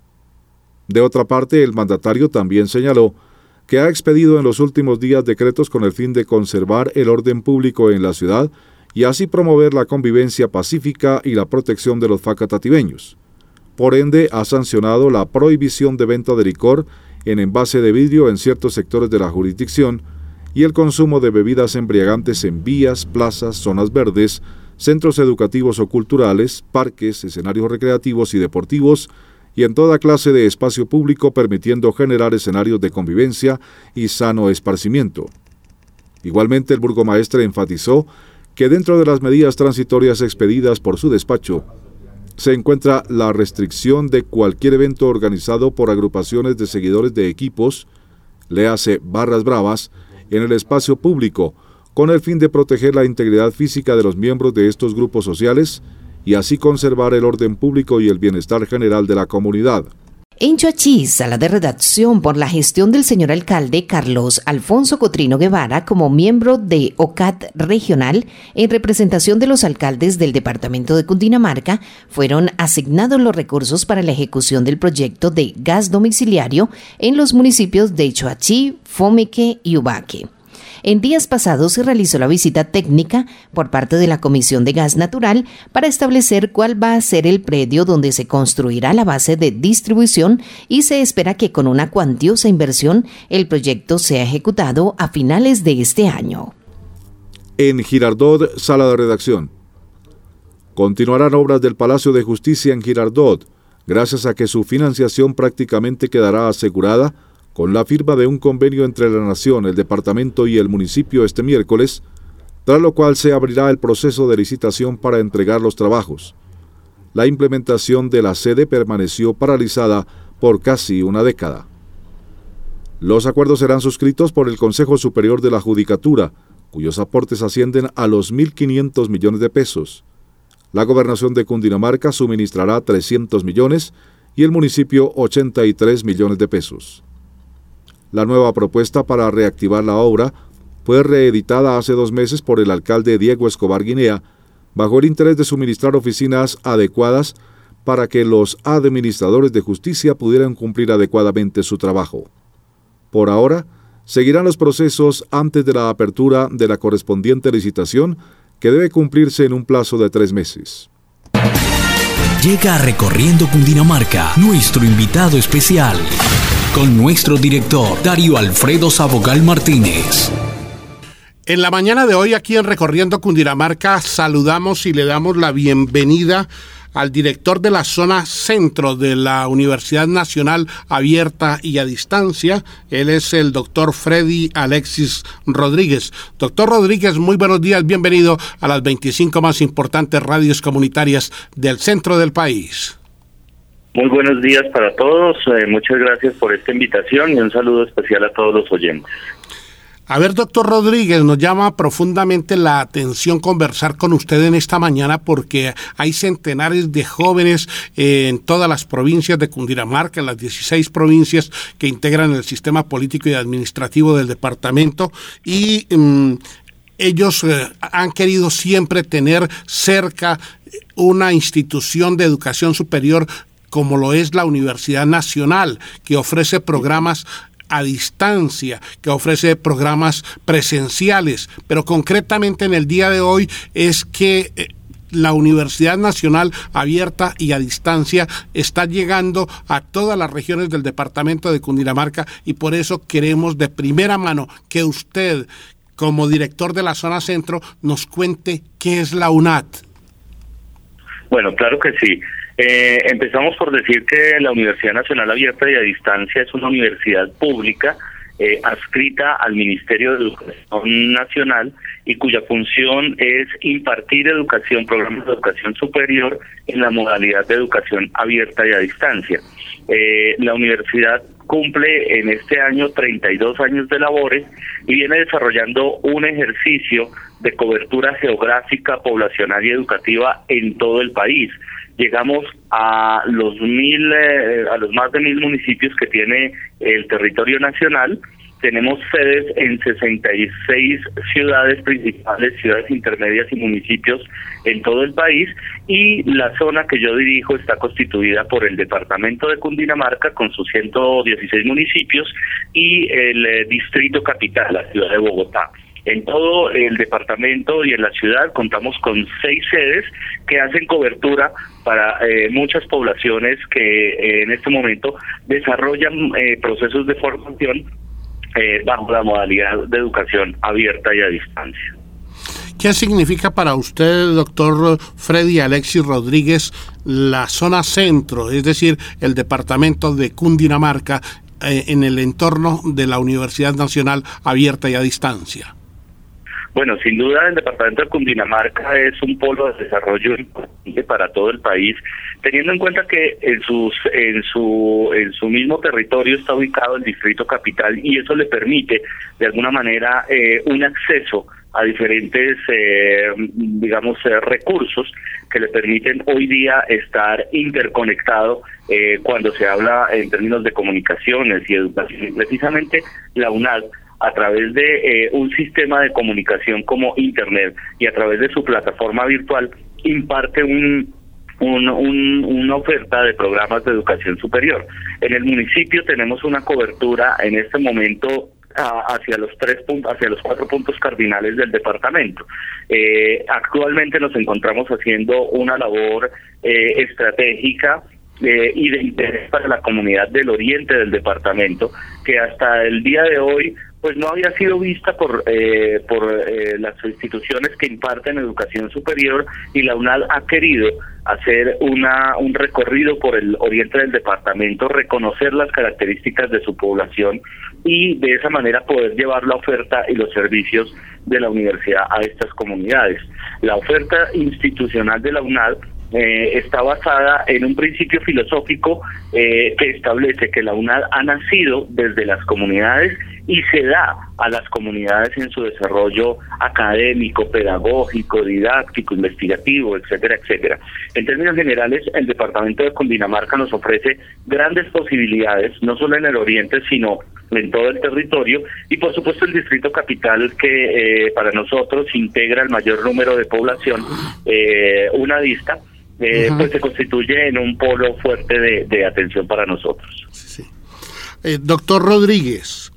De otra parte, el mandatario también señaló que ha expedido en los últimos días decretos con el fin de conservar el orden público en la ciudad y así promover la convivencia pacífica y la protección de los facatativeños. Por ende, ha sancionado la prohibición de venta de licor en envase de vidrio en ciertos sectores de la jurisdicción y el consumo de bebidas embriagantes en vías, plazas, zonas verdes, centros educativos o culturales, parques, escenarios recreativos y deportivos, y en toda clase de espacio público, permitiendo generar escenarios de convivencia y sano esparcimiento. Igualmente, el burgomaestre enfatizó que dentro de las medidas transitorias expedidas por su despacho, se encuentra la restricción de cualquier evento organizado por agrupaciones de seguidores de equipos, léase barras bravas, en el espacio público, con el fin de proteger la integridad física de los miembros de estos grupos sociales y así conservar el orden público y el bienestar general de la comunidad. En Choachí, sala de redacción por la gestión del señor alcalde Carlos Alfonso Cotrino Guevara como miembro de O C A T regional, en representación de los alcaldes del departamento de Cundinamarca, fueron asignados los recursos para la ejecución del proyecto de gas domiciliario en los municipios de Choachí, Fomeque y Ubaque. En días pasados se realizó la visita técnica por parte de la Comisión de Gas Natural para establecer cuál va a ser el predio donde se construirá la base de distribución y se espera que con una cuantiosa inversión el proyecto sea ejecutado a finales de este año. En Girardot, sala de redacción. Continuarán obras del Palacio de Justicia en Girardot, gracias a que su financiación prácticamente quedará asegurada con la firma de un convenio entre la Nación, el Departamento y el municipio este miércoles, tras lo cual se abrirá el proceso de licitación para entregar los trabajos. La implementación de la sede permaneció paralizada por casi una década. Los acuerdos serán suscritos por el Consejo Superior de la Judicatura, cuyos aportes ascienden a los mil quinientos millones de pesos. La Gobernación de Cundinamarca suministrará trescientos millones y el municipio ochenta y tres millones de pesos. La nueva propuesta para reactivar la obra fue reeditada hace dos meses por el alcalde Diego Escobar Guinea, bajo el interés de suministrar oficinas adecuadas para que los administradores de justicia pudieran cumplir adecuadamente su trabajo. Por ahora, seguirán los procesos antes de la apertura de la correspondiente licitación, que debe cumplirse en un plazo de tres meses. Llega a Recorriendo Cundinamarca nuestro invitado especial, con nuestro director Darío Alfredo Sabogal Martínez. En la mañana de hoy, aquí en Recorriendo Cundinamarca, saludamos y le damos la bienvenida al director de la zona centro de la Universidad Nacional Abierta y a Distancia. Él es el doctor Freddy Alexis Rodríguez. Doctor Rodríguez, muy buenos días, bienvenido a las veinticinco más importantes radios comunitarias del centro del país. Muy buenos días para todos, eh, muchas gracias por esta invitación y un saludo especial a todos los oyentes. A ver, doctor Rodríguez, nos llama profundamente la atención conversar con usted en esta mañana porque hay centenares de jóvenes eh, en todas las provincias de Cundinamarca, en las dieciséis provincias que integran el sistema político y administrativo del departamento y mm, ellos eh, han querido siempre tener cerca una institución de educación superior como lo es la Universidad Nacional, que ofrece programas a distancia, que ofrece programas presenciales, pero concretamente en el día de hoy es que eh, la Universidad Nacional Abierta y a Distancia está llegando a todas las regiones del departamento de Cundinamarca y por eso queremos de primera mano que usted, como director de la zona centro, nos cuente qué es la U N A D. Bueno, claro que sí. Eh, empezamos por decir que la Universidad Nacional Abierta y a Distancia es una universidad pública eh, adscrita al Ministerio de Educación Nacional y cuya función es impartir educación, programas de educación superior en la modalidad de educación abierta y a distancia. Eh, la universidad cumple en este año treinta y dos años de labores y viene desarrollando un ejercicio de cobertura geográfica, poblacional y educativa en todo el país. Llegamos a los mil, eh, a los más de mil municipios que tiene el territorio nacional. Tenemos sedes en sesenta y seis ciudades principales, ciudades intermedias y municipios en todo el país, y la zona que yo dirijo está constituida por el departamento de Cundinamarca con sus ciento dieciséis municipios y el eh, distrito capital, la ciudad de Bogotá. En todo el departamento y en la ciudad contamos con seis sedes que hacen cobertura para eh, muchas poblaciones que eh, en este momento desarrollan eh, procesos de formación eh, bajo la modalidad de educación abierta y a distancia. ¿Qué significa para usted, doctor Freddy Alexis Rodríguez, la zona centro, es decir, el departamento de Cundinamarca eh, en el entorno de la Universidad Nacional Abierta y a Distancia? Bueno, sin duda el departamento de Cundinamarca es un polo de desarrollo importante para todo el país, teniendo en cuenta que en sus en su en su mismo territorio está ubicado el distrito capital y eso le permite de alguna manera eh, un acceso a diferentes eh, digamos eh, recursos que le permiten hoy día estar interconectado eh, cuando se habla en términos de comunicaciones y educación. Precisamente la UNAD, a través de eh, un sistema de comunicación como Internet y a través de su plataforma virtual, imparte un, un, un, una oferta de programas de educación superior. En el municipio tenemos una cobertura en este momento a, hacia los tres puntos, hacia los cuatro puntos cardinales del departamento. Eh, actualmente nos encontramos haciendo una labor eh, estratégica Eh, y de interés para la comunidad del oriente del departamento, que hasta el día de hoy pues no había sido vista por eh, por eh, las instituciones que imparten educación superior, y la UNAD ha querido hacer una un recorrido por el oriente del departamento, reconocer las características de su población y de esa manera poder llevar la oferta y los servicios de la universidad a estas comunidades. La oferta institucional de la UNAD Eh, está basada en un principio filosófico eh, que establece que la UNAD ha nacido desde las comunidades y se da a las comunidades en su desarrollo académico, pedagógico, didáctico, investigativo, etcétera, etcétera. En términos generales, el departamento de Cundinamarca nos ofrece grandes posibilidades, no solo en el oriente, sino en todo el territorio, y por supuesto el distrito capital, que eh, para nosotros integra el mayor número de población, eh, una vista, Eh, uh-huh. pues se constituye en un polo fuerte de, de atención para nosotros. Sí, sí. Eh, doctor Rodríguez,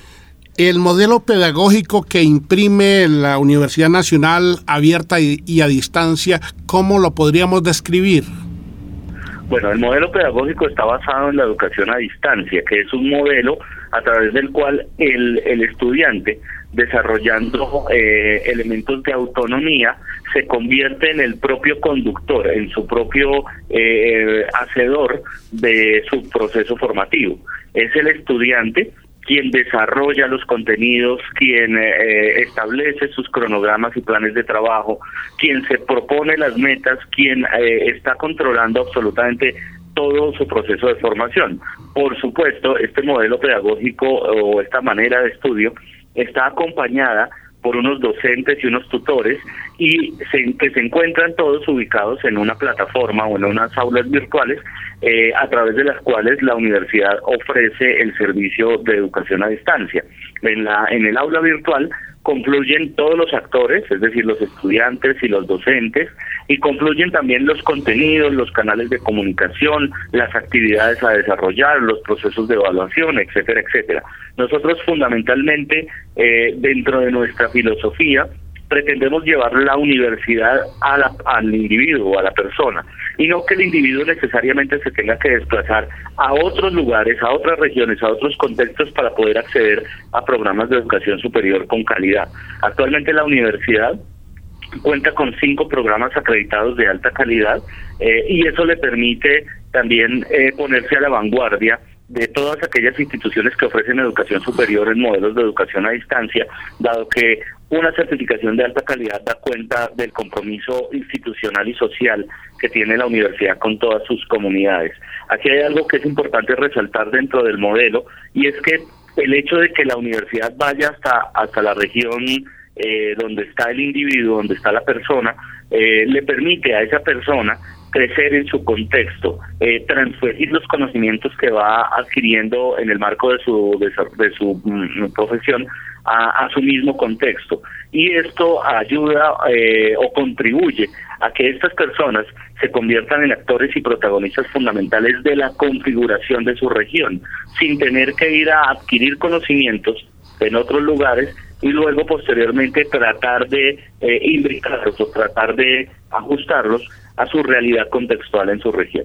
el modelo pedagógico que imprime la Universidad Nacional Abierta y, y a Distancia, ¿cómo lo podríamos describir? Bueno, el modelo pedagógico está basado en la educación a distancia, que es un modelo a través del cual el, el estudiante, desarrollando eh, elementos de autonomía, se convierte en el propio conductor, en su propio eh, hacedor de su proceso formativo. Es el estudiante quien desarrolla los contenidos, quien eh, establece sus cronogramas y planes de trabajo, quien se propone las metas, quien eh, está controlando absolutamente todo su proceso de formación. Por supuesto, este modelo pedagógico o esta manera de estudio está acompañada por unos docentes y unos tutores y se, que se encuentran todos ubicados en una plataforma o en unas aulas virtuales eh, a través de las cuales la universidad ofrece el servicio de educación a distancia. En la en el aula virtual confluyen todos los actores, es decir, los estudiantes y los docentes, y confluyen también los contenidos, los canales de comunicación, las actividades a desarrollar, los procesos de evaluación, etcétera, etcétera. Nosotros fundamentalmente, eh, dentro de nuestra filosofía, pretendemos llevar la universidad a la, al individuo, a la persona, y no que el individuo necesariamente se tenga que desplazar a otros lugares, a otras regiones, a otros contextos para poder acceder a programas de educación superior con calidad. Actualmente la universidad cuenta con cinco programas acreditados de alta calidad eh, y eso le permite también eh, ponerse a la vanguardia de todas aquellas instituciones que ofrecen educación superior en modelos de educación a distancia, dado que una certificación de alta calidad da cuenta del compromiso institucional y social que tiene la universidad con todas sus comunidades. Aquí hay algo que es importante resaltar dentro del modelo, y es que el hecho de que la universidad vaya hasta, hasta la región eh, donde está el individuo, donde está la persona, eh, le permite a esa persona crecer en su contexto, eh, transferir los conocimientos que va adquiriendo en el marco de su de su, de su mm, profesión a, a su mismo contexto, y esto ayuda eh, o contribuye a que estas personas se conviertan en actores y protagonistas fundamentales de la configuración de su región, sin tener que ir a adquirir conocimientos en otros lugares y luego posteriormente tratar de eh, imbricarlos o tratar de ajustarlos a su realidad contextual en su región.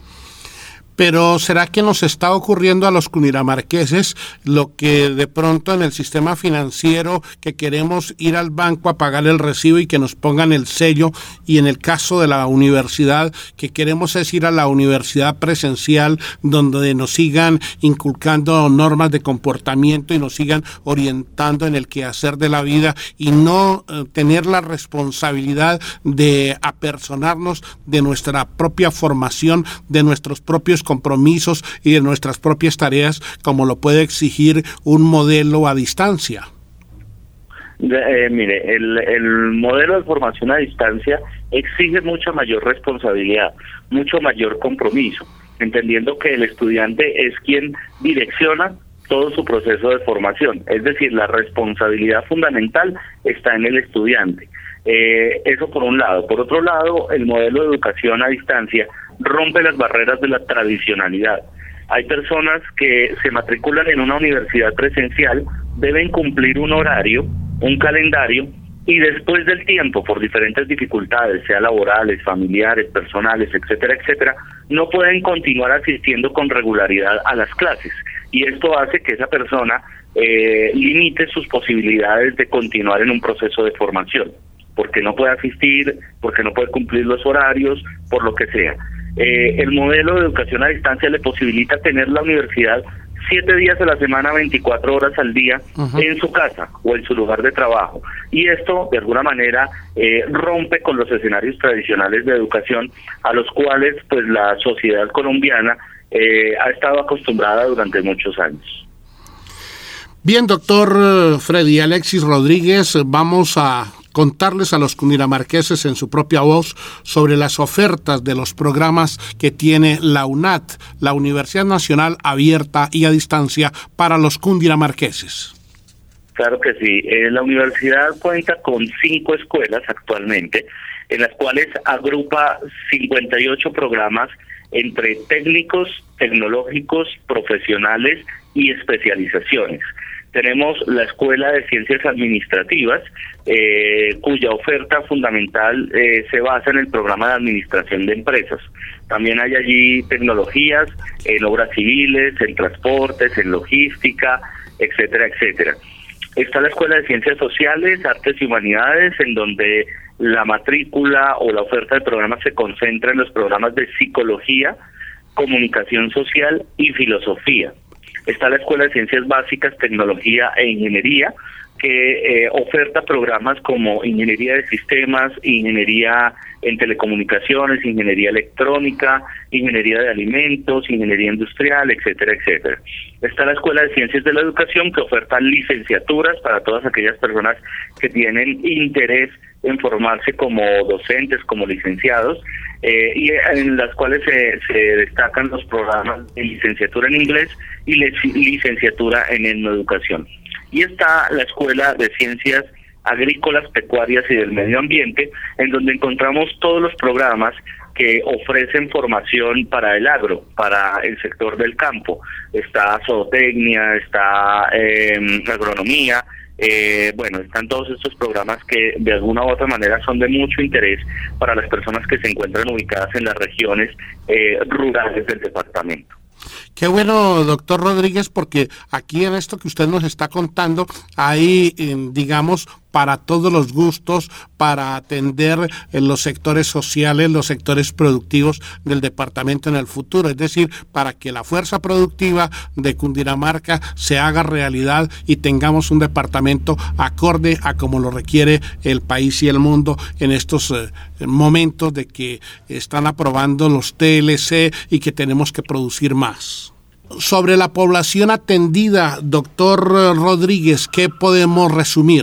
Pero ¿será que nos está ocurriendo a los cundinamarqueses lo que de pronto en el sistema financiero, que queremos ir al banco a pagar el recibo y que nos pongan el sello, y en el caso de la universidad, que queremos es ir a la universidad presencial donde nos sigan inculcando normas de comportamiento y nos sigan orientando en el quehacer de la vida, y no eh, tener la responsabilidad de apersonarnos de nuestra propia formación, de nuestros propios compromisos y de nuestras propias tareas, como lo puede exigir un modelo a distancia? Eh, mire, el, el modelo de formación a distancia exige mucha mayor responsabilidad, mucho mayor compromiso, entendiendo que el estudiante es quien direcciona todo su proceso de formación, es decir, la responsabilidad fundamental está en el estudiante. Eh, eso por un lado. Por otro lado, el modelo de educación a distancia rompe las barreras de la tradicionalidad. Hay personas que se matriculan en una universidad presencial, deben cumplir un horario, un calendario, y después del tiempo, por diferentes dificultades, sea laborales, familiares, personales, etcétera, etcétera, no pueden continuar asistiendo con regularidad a las clases. Y esto hace que esa persona eh, limite sus posibilidades de continuar en un proceso de formación, porque no puede asistir, porque no puede cumplir los horarios, por lo que sea. Eh, el modelo de educación a distancia le posibilita tener la universidad siete días a la semana, veinticuatro horas al día, uh-huh, en su casa o en su lugar de trabajo. Y esto, de alguna manera, eh, rompe con los escenarios tradicionales de educación a los cuales pues la sociedad colombiana eh, ha estado acostumbrada durante muchos años. Bien, doctor Freddy Alexis Rodríguez, vamos a contarles a los cundinamarqueses en su propia voz sobre las ofertas de los programas que tiene la UNAD, la Universidad Nacional Abierta y a Distancia para los cundinamarqueses. Claro que sí. Eh, la universidad cuenta con cinco escuelas actualmente, en las cuales agrupa cincuenta y ocho programas entre técnicos, tecnológicos, profesionales y especializaciones. Tenemos la Escuela de Ciencias Administrativas, eh, cuya oferta fundamental eh, se basa en el programa de Administración de Empresas. También hay allí tecnologías en obras civiles, en transportes, en logística, etcétera, etcétera. Está la Escuela de Ciencias Sociales, Artes y Humanidades, en donde la matrícula o la oferta de programas se concentra en los programas de Psicología, Comunicación Social y Filosofía. Está la Escuela de Ciencias Básicas, Tecnología e Ingeniería, que eh, oferta programas como Ingeniería de Sistemas, Ingeniería en Telecomunicaciones, Ingeniería Electrónica, Ingeniería de Alimentos, Ingeniería Industrial, etcétera, etcétera. Está la Escuela de Ciencias de la Educación, que oferta licenciaturas para todas aquellas personas que tienen interés en formarse como docentes, como licenciados, eh, y en las cuales se, se destacan los programas de licenciatura en inglés y le, licenciatura en etnoeducación. Y está la Escuela de Ciencias Agrícolas, Pecuarias y del Medio Ambiente, en donde encontramos todos los programas que ofrecen formación para el agro, para el sector del campo. Está zootecnia, está eh, agronomía, Eh, bueno, están todos estos programas que de alguna u otra manera son de mucho interés para las personas que se encuentran ubicadas en las regiones eh, rurales del departamento. Qué bueno, doctor Rodríguez, porque aquí en esto que usted nos está contando hay, eh, digamos, para todos los gustos, para atender en los sectores sociales, los sectores productivos del departamento en el futuro, es decir, para que la fuerza productiva de Cundinamarca se haga realidad y tengamos un departamento acorde a como lo requiere el país y el mundo en estos eh, momentos de que están aprobando los T L C y que tenemos que producir más. Sobre la población atendida, doctor Rodríguez, ¿qué podemos resumir?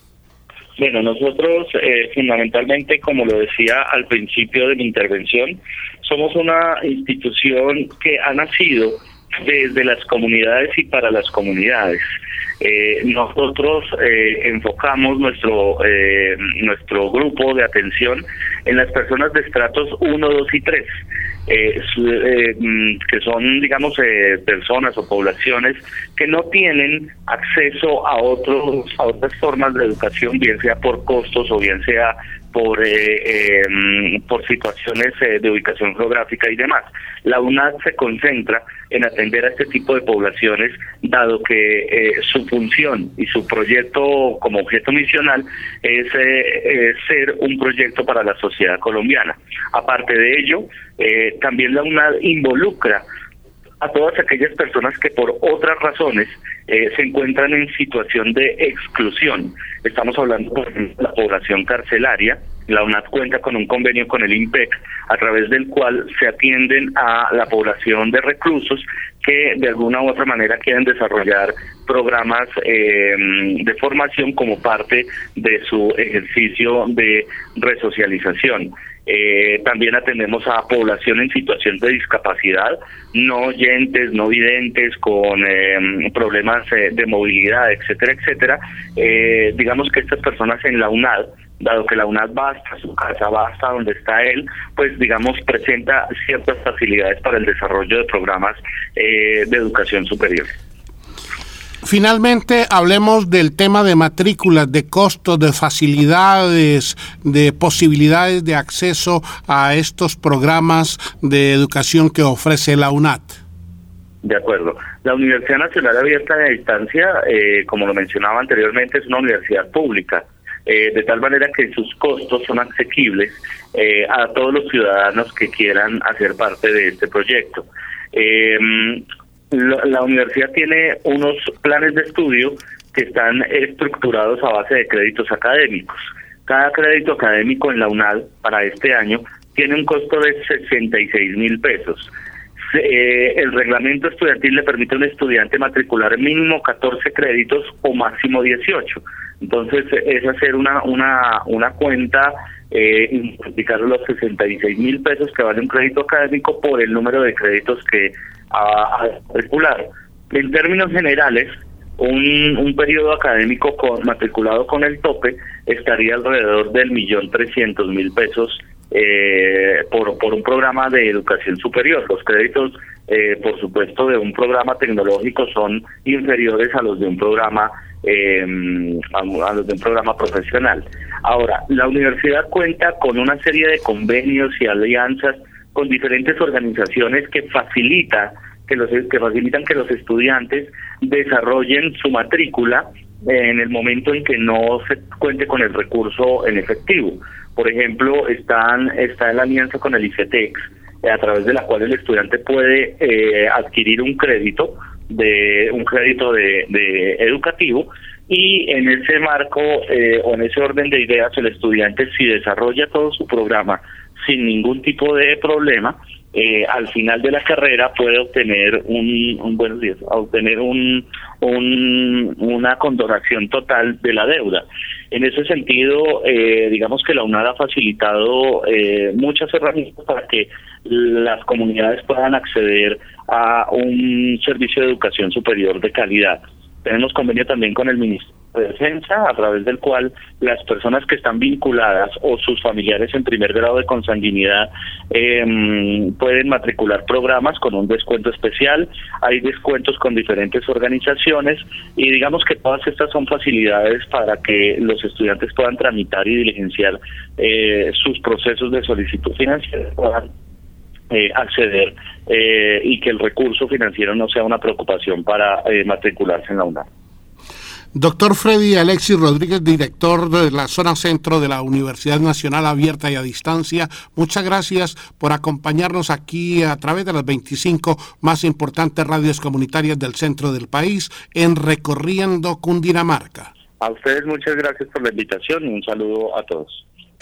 Bueno, nosotros eh, fundamentalmente, como lo decía al principio de mi intervención, somos una institución que ha nacido desde las comunidades y para las comunidades. Eh, nosotros eh, enfocamos nuestro eh, nuestro grupo de atención en las personas de estratos uno, dos y tres, eh, eh, que son, digamos, eh, personas o poblaciones que no tienen acceso a otros a otras formas de educación, bien sea por costos o bien sea por eh, eh, por situaciones eh, de ubicación geográfica y demás. La UNAD se concentra en atender a este tipo de poblaciones, dado que eh, su función y su proyecto como objeto misional es eh, eh, ser un proyecto para la sociedad colombiana. Aparte de ello, eh, también la UNAD involucra a todas aquellas personas que por otras razones eh, se encuentran en situación de exclusión. Estamos hablando, por ejemplo, de la población carcelaria. La UNAD cuenta con un convenio con el IMPEC, a través del cual se atienden a la población de reclusos que de alguna u otra manera quieren desarrollar programas eh, de formación como parte de su ejercicio de resocialización. Eh, también atendemos a población en situación de discapacidad, no oyentes, no videntes, con eh, problemas eh, de movilidad, etcétera, etcétera. Eh, digamos que estas personas en la UNAD, dado que la UNAD va hasta su casa, va hasta donde está él, pues digamos presenta ciertas facilidades para el desarrollo de programas eh, de educación superior. Finalmente, hablemos del tema de matrículas, de costos, de facilidades, de posibilidades de acceso a estos programas de educación que ofrece la UNAD. De acuerdo. La Universidad Nacional Abierta de Distancia, eh, como lo mencionaba anteriormente, es una universidad pública, eh, de tal manera que sus costos son asequibles eh, a todos los ciudadanos que quieran hacer parte de este proyecto. Eh, La, la universidad tiene unos planes de estudio que están estructurados a base de créditos académicos. Cada crédito académico en la UNAD para este año tiene un costo de sesenta y seis mil pesos. Eh, el reglamento estudiantil le permite a un estudiante matricular mínimo catorce créditos o máximo dieciocho. Entonces es hacer una una una cuenta, eh, y multiplicar los sesenta y seis mil pesos que vale un crédito académico por el número de créditos que a, a matricular. En términos generales, un, un periodo académico con, matriculado con el tope estaría alrededor del millón trescientos mil pesos eh, por, por un programa de educación superior. Los créditos, eh, por supuesto, de un programa tecnológico son inferiores a los de un programa eh, a, a los de un programa profesional. Ahora, la universidad cuenta con una serie de convenios y alianzas con diferentes organizaciones que facilita que los que facilitan que los estudiantes desarrollen su matrícula en el momento en que no se cuente con el recurso en efectivo. Por ejemplo, están está en la alianza con el ICETEX, eh, a través de la cual el estudiante puede eh, adquirir un crédito de un crédito de, de educativo, y en ese marco eh, o en ese orden de ideas, el estudiante, si desarrolla todo su programa sin ningún tipo de problema, eh, al final de la carrera puede obtener un, un buenos días, obtener un, un una condonación total de la deuda. En ese sentido, eh, digamos que la UNAD ha facilitado eh, muchas herramientas para que las comunidades puedan acceder a un servicio de educación superior de calidad. Tenemos convenio también con el Ministerio de Defensa, a través del cual las personas que están vinculadas o sus familiares en primer grado de consanguinidad eh, pueden matricular programas con un descuento especial. Hay descuentos con diferentes organizaciones y digamos que todas estas son facilidades para que los estudiantes puedan tramitar y diligenciar eh, sus procesos de solicitud financiera, puedan eh, acceder eh, y que el recurso financiero no sea una preocupación para eh, matricularse en la UNAD. Doctor Freddy Alexis Rodríguez, director de la zona centro de la Universidad Nacional Abierta y a Distancia, muchas gracias por acompañarnos aquí a través de las veinticinco más importantes radios comunitarias del centro del país en Recorriendo Cundinamarca. A ustedes muchas gracias por la invitación y un saludo a todos.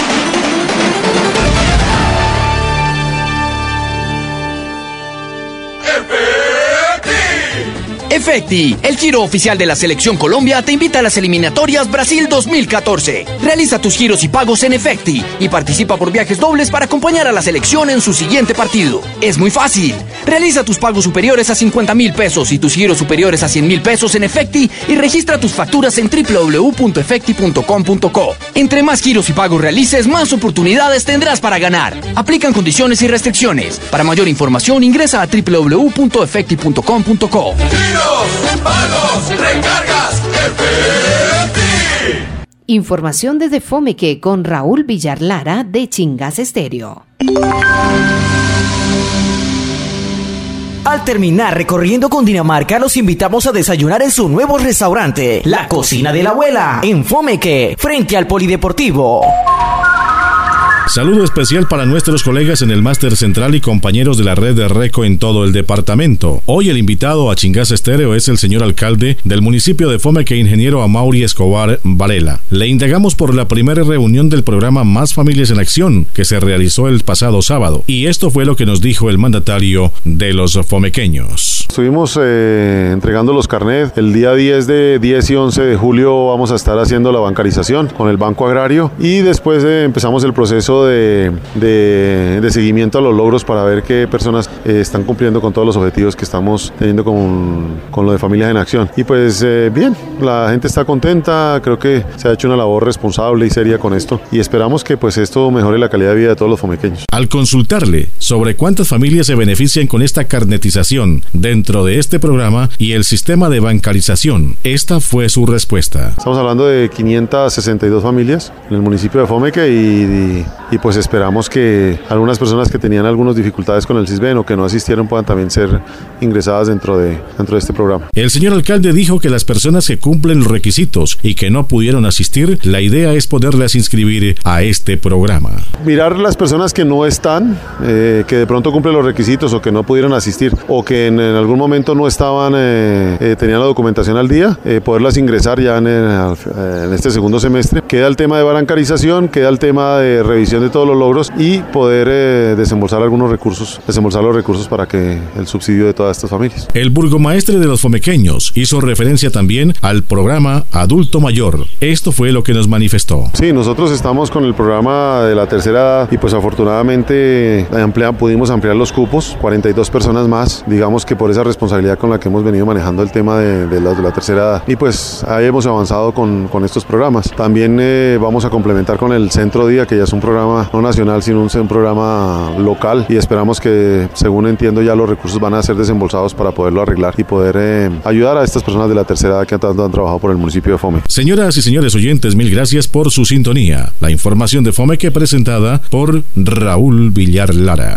Efecti, el giro oficial de la Selección Colombia, te invita a las eliminatorias Brasil dos mil catorce. Realiza tus giros y pagos en Efecti y participa por viajes dobles para acompañar a la selección en su siguiente partido. Es muy fácil. Realiza tus pagos superiores a cincuenta mil pesos y tus giros superiores a cien mil pesos en Efecti y registra tus facturas en doble u doble u doble u punto efecti punto com punto co. Entre más giros y pagos realices, más oportunidades tendrás para ganar. Aplican condiciones y restricciones. Para mayor información ingresa a doble u doble u doble u punto efecti punto com punto co. Pagos, recargas, Efecti. Información desde Fomeque con Raúl Villar Lara de Chingas Estéreo. Al terminar Recorriendo Cundinamarca, los invitamos a desayunar en su nuevo restaurante, La Cocina de la Abuela, en Fomeque, frente al Polideportivo. Saludo especial para nuestros colegas en el Máster Central y compañeros de la red de Reco en todo el departamento. Hoy el invitado a Chingas Estéreo es el señor alcalde del municipio de Fomeque, ingeniero Amaury Escobar Varela. Le indagamos por la primera reunión del programa Más Familias en Acción, que se realizó el pasado sábado. Y esto fue lo que nos dijo el mandatario de los fomequeños. Estuvimos eh, entregando los carnet. El día diez de diez y once de julio vamos a estar haciendo la bancarización con el Banco Agrario y después eh, empezamos el proceso De, de, de seguimiento a los logros para ver qué personas eh, están cumpliendo con todos los objetivos que estamos teniendo con, con lo de Familias en Acción. Y pues eh, bien, la gente está contenta, creo que se ha hecho una labor responsable y seria con esto y esperamos que pues esto mejore la calidad de vida de todos los fomequeños. Al consultarle sobre cuántas familias se benefician con esta carnetización dentro de este programa y el sistema de bancarización, esta fue su respuesta. Estamos hablando de quinientas sesenta y dos familias en el municipio de Fomeque y, y y pues esperamos que algunas personas que tenían algunas dificultades con el Sisbén o que no asistieron puedan también ser ingresadas dentro de, dentro de este programa. El señor alcalde dijo que las personas que cumplen los requisitos y que no pudieron asistir, la idea es poderlas inscribir a este programa. Mirar las personas que no están, eh, que de pronto cumplen los requisitos o que no pudieron asistir o que en, en algún momento no estaban, eh, eh, tenían la documentación al día, eh, poderlas ingresar ya en, el, en este segundo semestre. Queda el tema de bancarización, queda el tema de revisión de todos los logros y poder eh, desembolsar algunos recursos, desembolsar los recursos para que el subsidio de todas estas familias. El burgomaestre de los fomequeños hizo referencia también al programa Adulto Mayor. Esto fue lo que nos manifestó. Sí, nosotros estamos con el programa de la tercera edad y pues afortunadamente amplia, pudimos ampliar los cupos, cuarenta y dos personas más, digamos que por esa responsabilidad con la que hemos venido manejando el tema de, de, la, de la tercera edad y pues ahí hemos avanzado con, con estos programas. También eh, vamos a complementar con el Centro Día, que ya es un programa no nacional sino un, un programa local y esperamos que, según entiendo, ya los recursos van a ser desembolsados para poderlo arreglar y poder eh, ayudar a estas personas de la tercera edad que tanto han trabajado por el municipio de Fomeque. Señoras y señores oyentes, mil gracias por su sintonía. La información de Fomeque presentada por Raúl Villar Lara.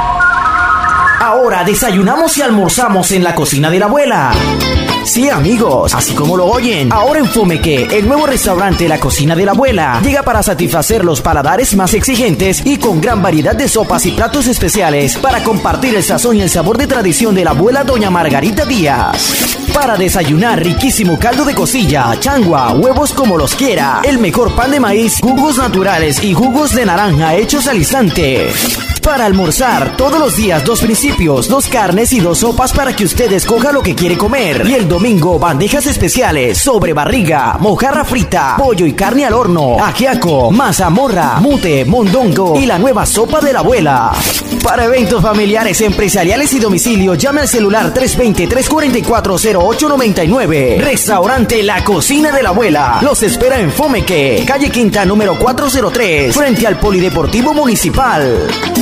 Ahora desayunamos y almorzamos en la cocina de la abuela. Sí, amigos, así como lo oyen, ahora en Fomeque, el nuevo restaurante La Cocina de la Abuela llega para satisfacer los paladares más exigentes y con gran variedad de sopas y platos especiales para compartir el sazón y el sabor de tradición de la abuela doña Margarita Díaz. Para desayunar, riquísimo caldo de costilla, changua, huevos como los quiera, el mejor pan de maíz, jugos naturales y jugos de naranja hechos al instante. Para almorzar, todos los días dos principios, dos carnes y dos sopas para que usted escoja lo que quiere comer. Y el domingo, bandejas especiales, sobre barriga, mojarra frita, pollo y carne al horno, ajiaco, mazamorra, mute, mondongo y la nueva sopa de la abuela. Para eventos familiares, empresariales y domicilio, llame al celular tres dos cero, tres cuatro cuatro, cero ocho nueve nueve. Restaurante La Cocina de la Abuela. Los espera en Fomeque, calle Quinta número cuatrocientos tres, frente al Polideportivo Municipal.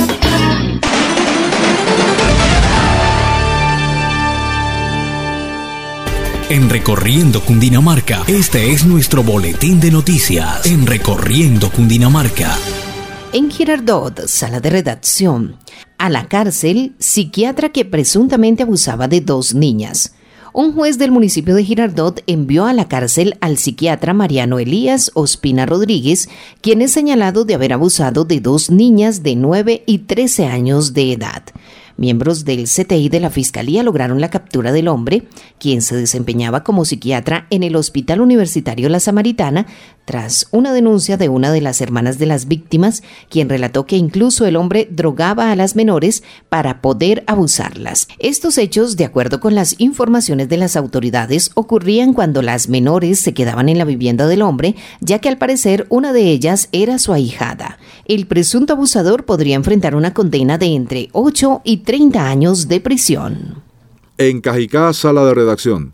En Recorriendo Cundinamarca, este es nuestro boletín de noticias. En Recorriendo Cundinamarca. En Girardot, sala de redacción. A la cárcel, psiquiatra que presuntamente abusaba de dos niñas. Un juez del municipio de Girardot envió a la cárcel al psiquiatra Mariano Elías Ospina Rodríguez, quien es señalado de haber abusado de dos niñas de nueve y trece años de edad. Miembros del C T I de la Fiscalía lograron la captura del hombre, quien se desempeñaba como psiquiatra en el Hospital Universitario La Samaritana, tras una denuncia de una de las hermanas de las víctimas, quien relató que incluso el hombre drogaba a las menores para poder abusarlas. Estos hechos, de acuerdo con las informaciones de las autoridades, ocurrían cuando las menores se quedaban en la vivienda del hombre, ya que al parecer una de ellas era su ahijada. El presunto abusador podría enfrentar una condena de entre ocho y treinta años de prisión. En Cajicá, sala de redacción.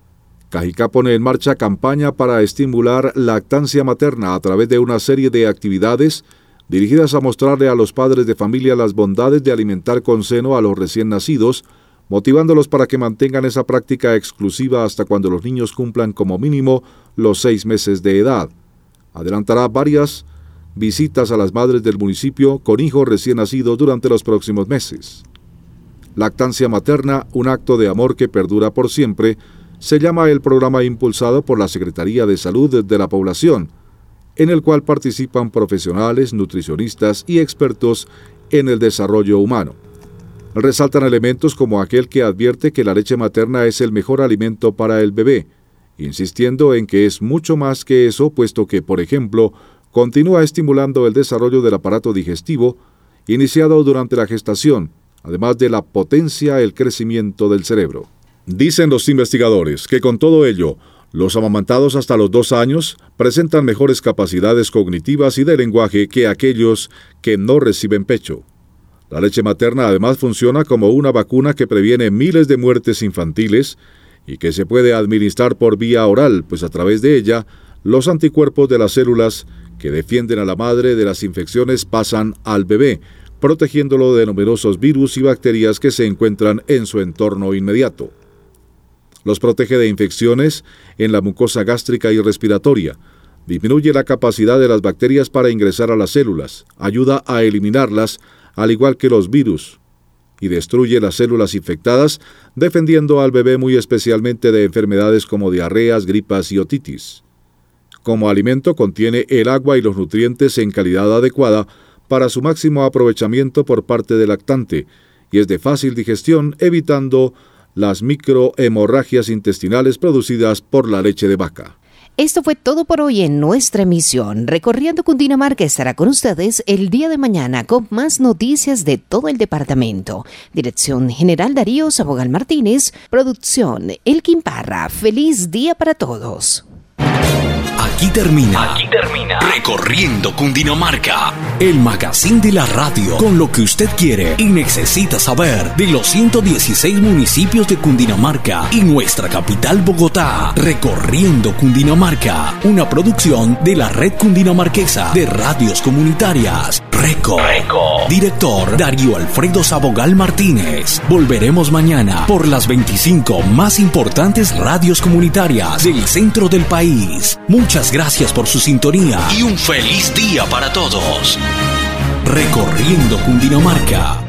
Cajicá pone en marcha campaña para estimular lactancia materna a través de una serie de actividades dirigidas a mostrarle a los padres de familia las bondades de alimentar con seno a los recién nacidos, motivándolos para que mantengan esa práctica exclusiva hasta cuando los niños cumplan como mínimo los seis meses de edad. Adelantará varias visitas a las madres del municipio con hijos recién nacidos durante los próximos meses. Lactancia materna, un acto de amor que perdura por siempre, se llama el programa impulsado por la Secretaría de Salud de la Población, en el cual participan profesionales, nutricionistas y expertos en el desarrollo humano. Resaltan elementos como aquel que advierte que la leche materna es el mejor alimento para el bebé, insistiendo en que es mucho más que eso, puesto que, por ejemplo, continúa estimulando el desarrollo del aparato digestivo, iniciado durante la gestación, además de la potencia el crecimiento del cerebro. Dicen los investigadores que con todo ello, los amamantados hasta los dos años presentan mejores capacidades cognitivas y de lenguaje que aquellos que no reciben pecho. La leche materna además funciona como una vacuna que previene miles de muertes infantiles y que se puede administrar por vía oral, pues a través de ella, los anticuerpos de las células que defienden a la madre de las infecciones pasan al bebé, protegiéndolo de numerosos virus y bacterias que se encuentran en su entorno inmediato. Los protege de infecciones en la mucosa gástrica y respiratoria, disminuye la capacidad de las bacterias para ingresar a las células, ayuda a eliminarlas, al igual que los virus, y destruye las células infectadas, defendiendo al bebé muy especialmente de enfermedades como diarreas, gripas y otitis. Como alimento contiene el agua y los nutrientes en calidad adecuada para su máximo aprovechamiento por parte del lactante, y es de fácil digestión, evitando las microhemorragias intestinales producidas por la leche de vaca. Esto fue todo por hoy en nuestra emisión. Recorriendo Cundinamarca estará con ustedes el día de mañana con más noticias de todo el departamento. Dirección General Darío Sabogal Martínez. Producción Elkin Parra. Feliz día para todos. Aquí termina, Aquí termina Recorriendo Cundinamarca, el magazine de la radio, con lo que usted quiere y necesita saber de los ciento dieciséis municipios de Cundinamarca y nuestra capital Bogotá. Recorriendo Cundinamarca, una producción de la Red Cundinamarquesa de Radios Comunitarias. Reco. Reco. Director Darío Alfredo Sabogal Martínez. Volveremos mañana por las veinticinco más importantes radios comunitarias del centro del país. Muchas gracias por su sintonía y un feliz día para todos. Recorriendo Cundinamarca.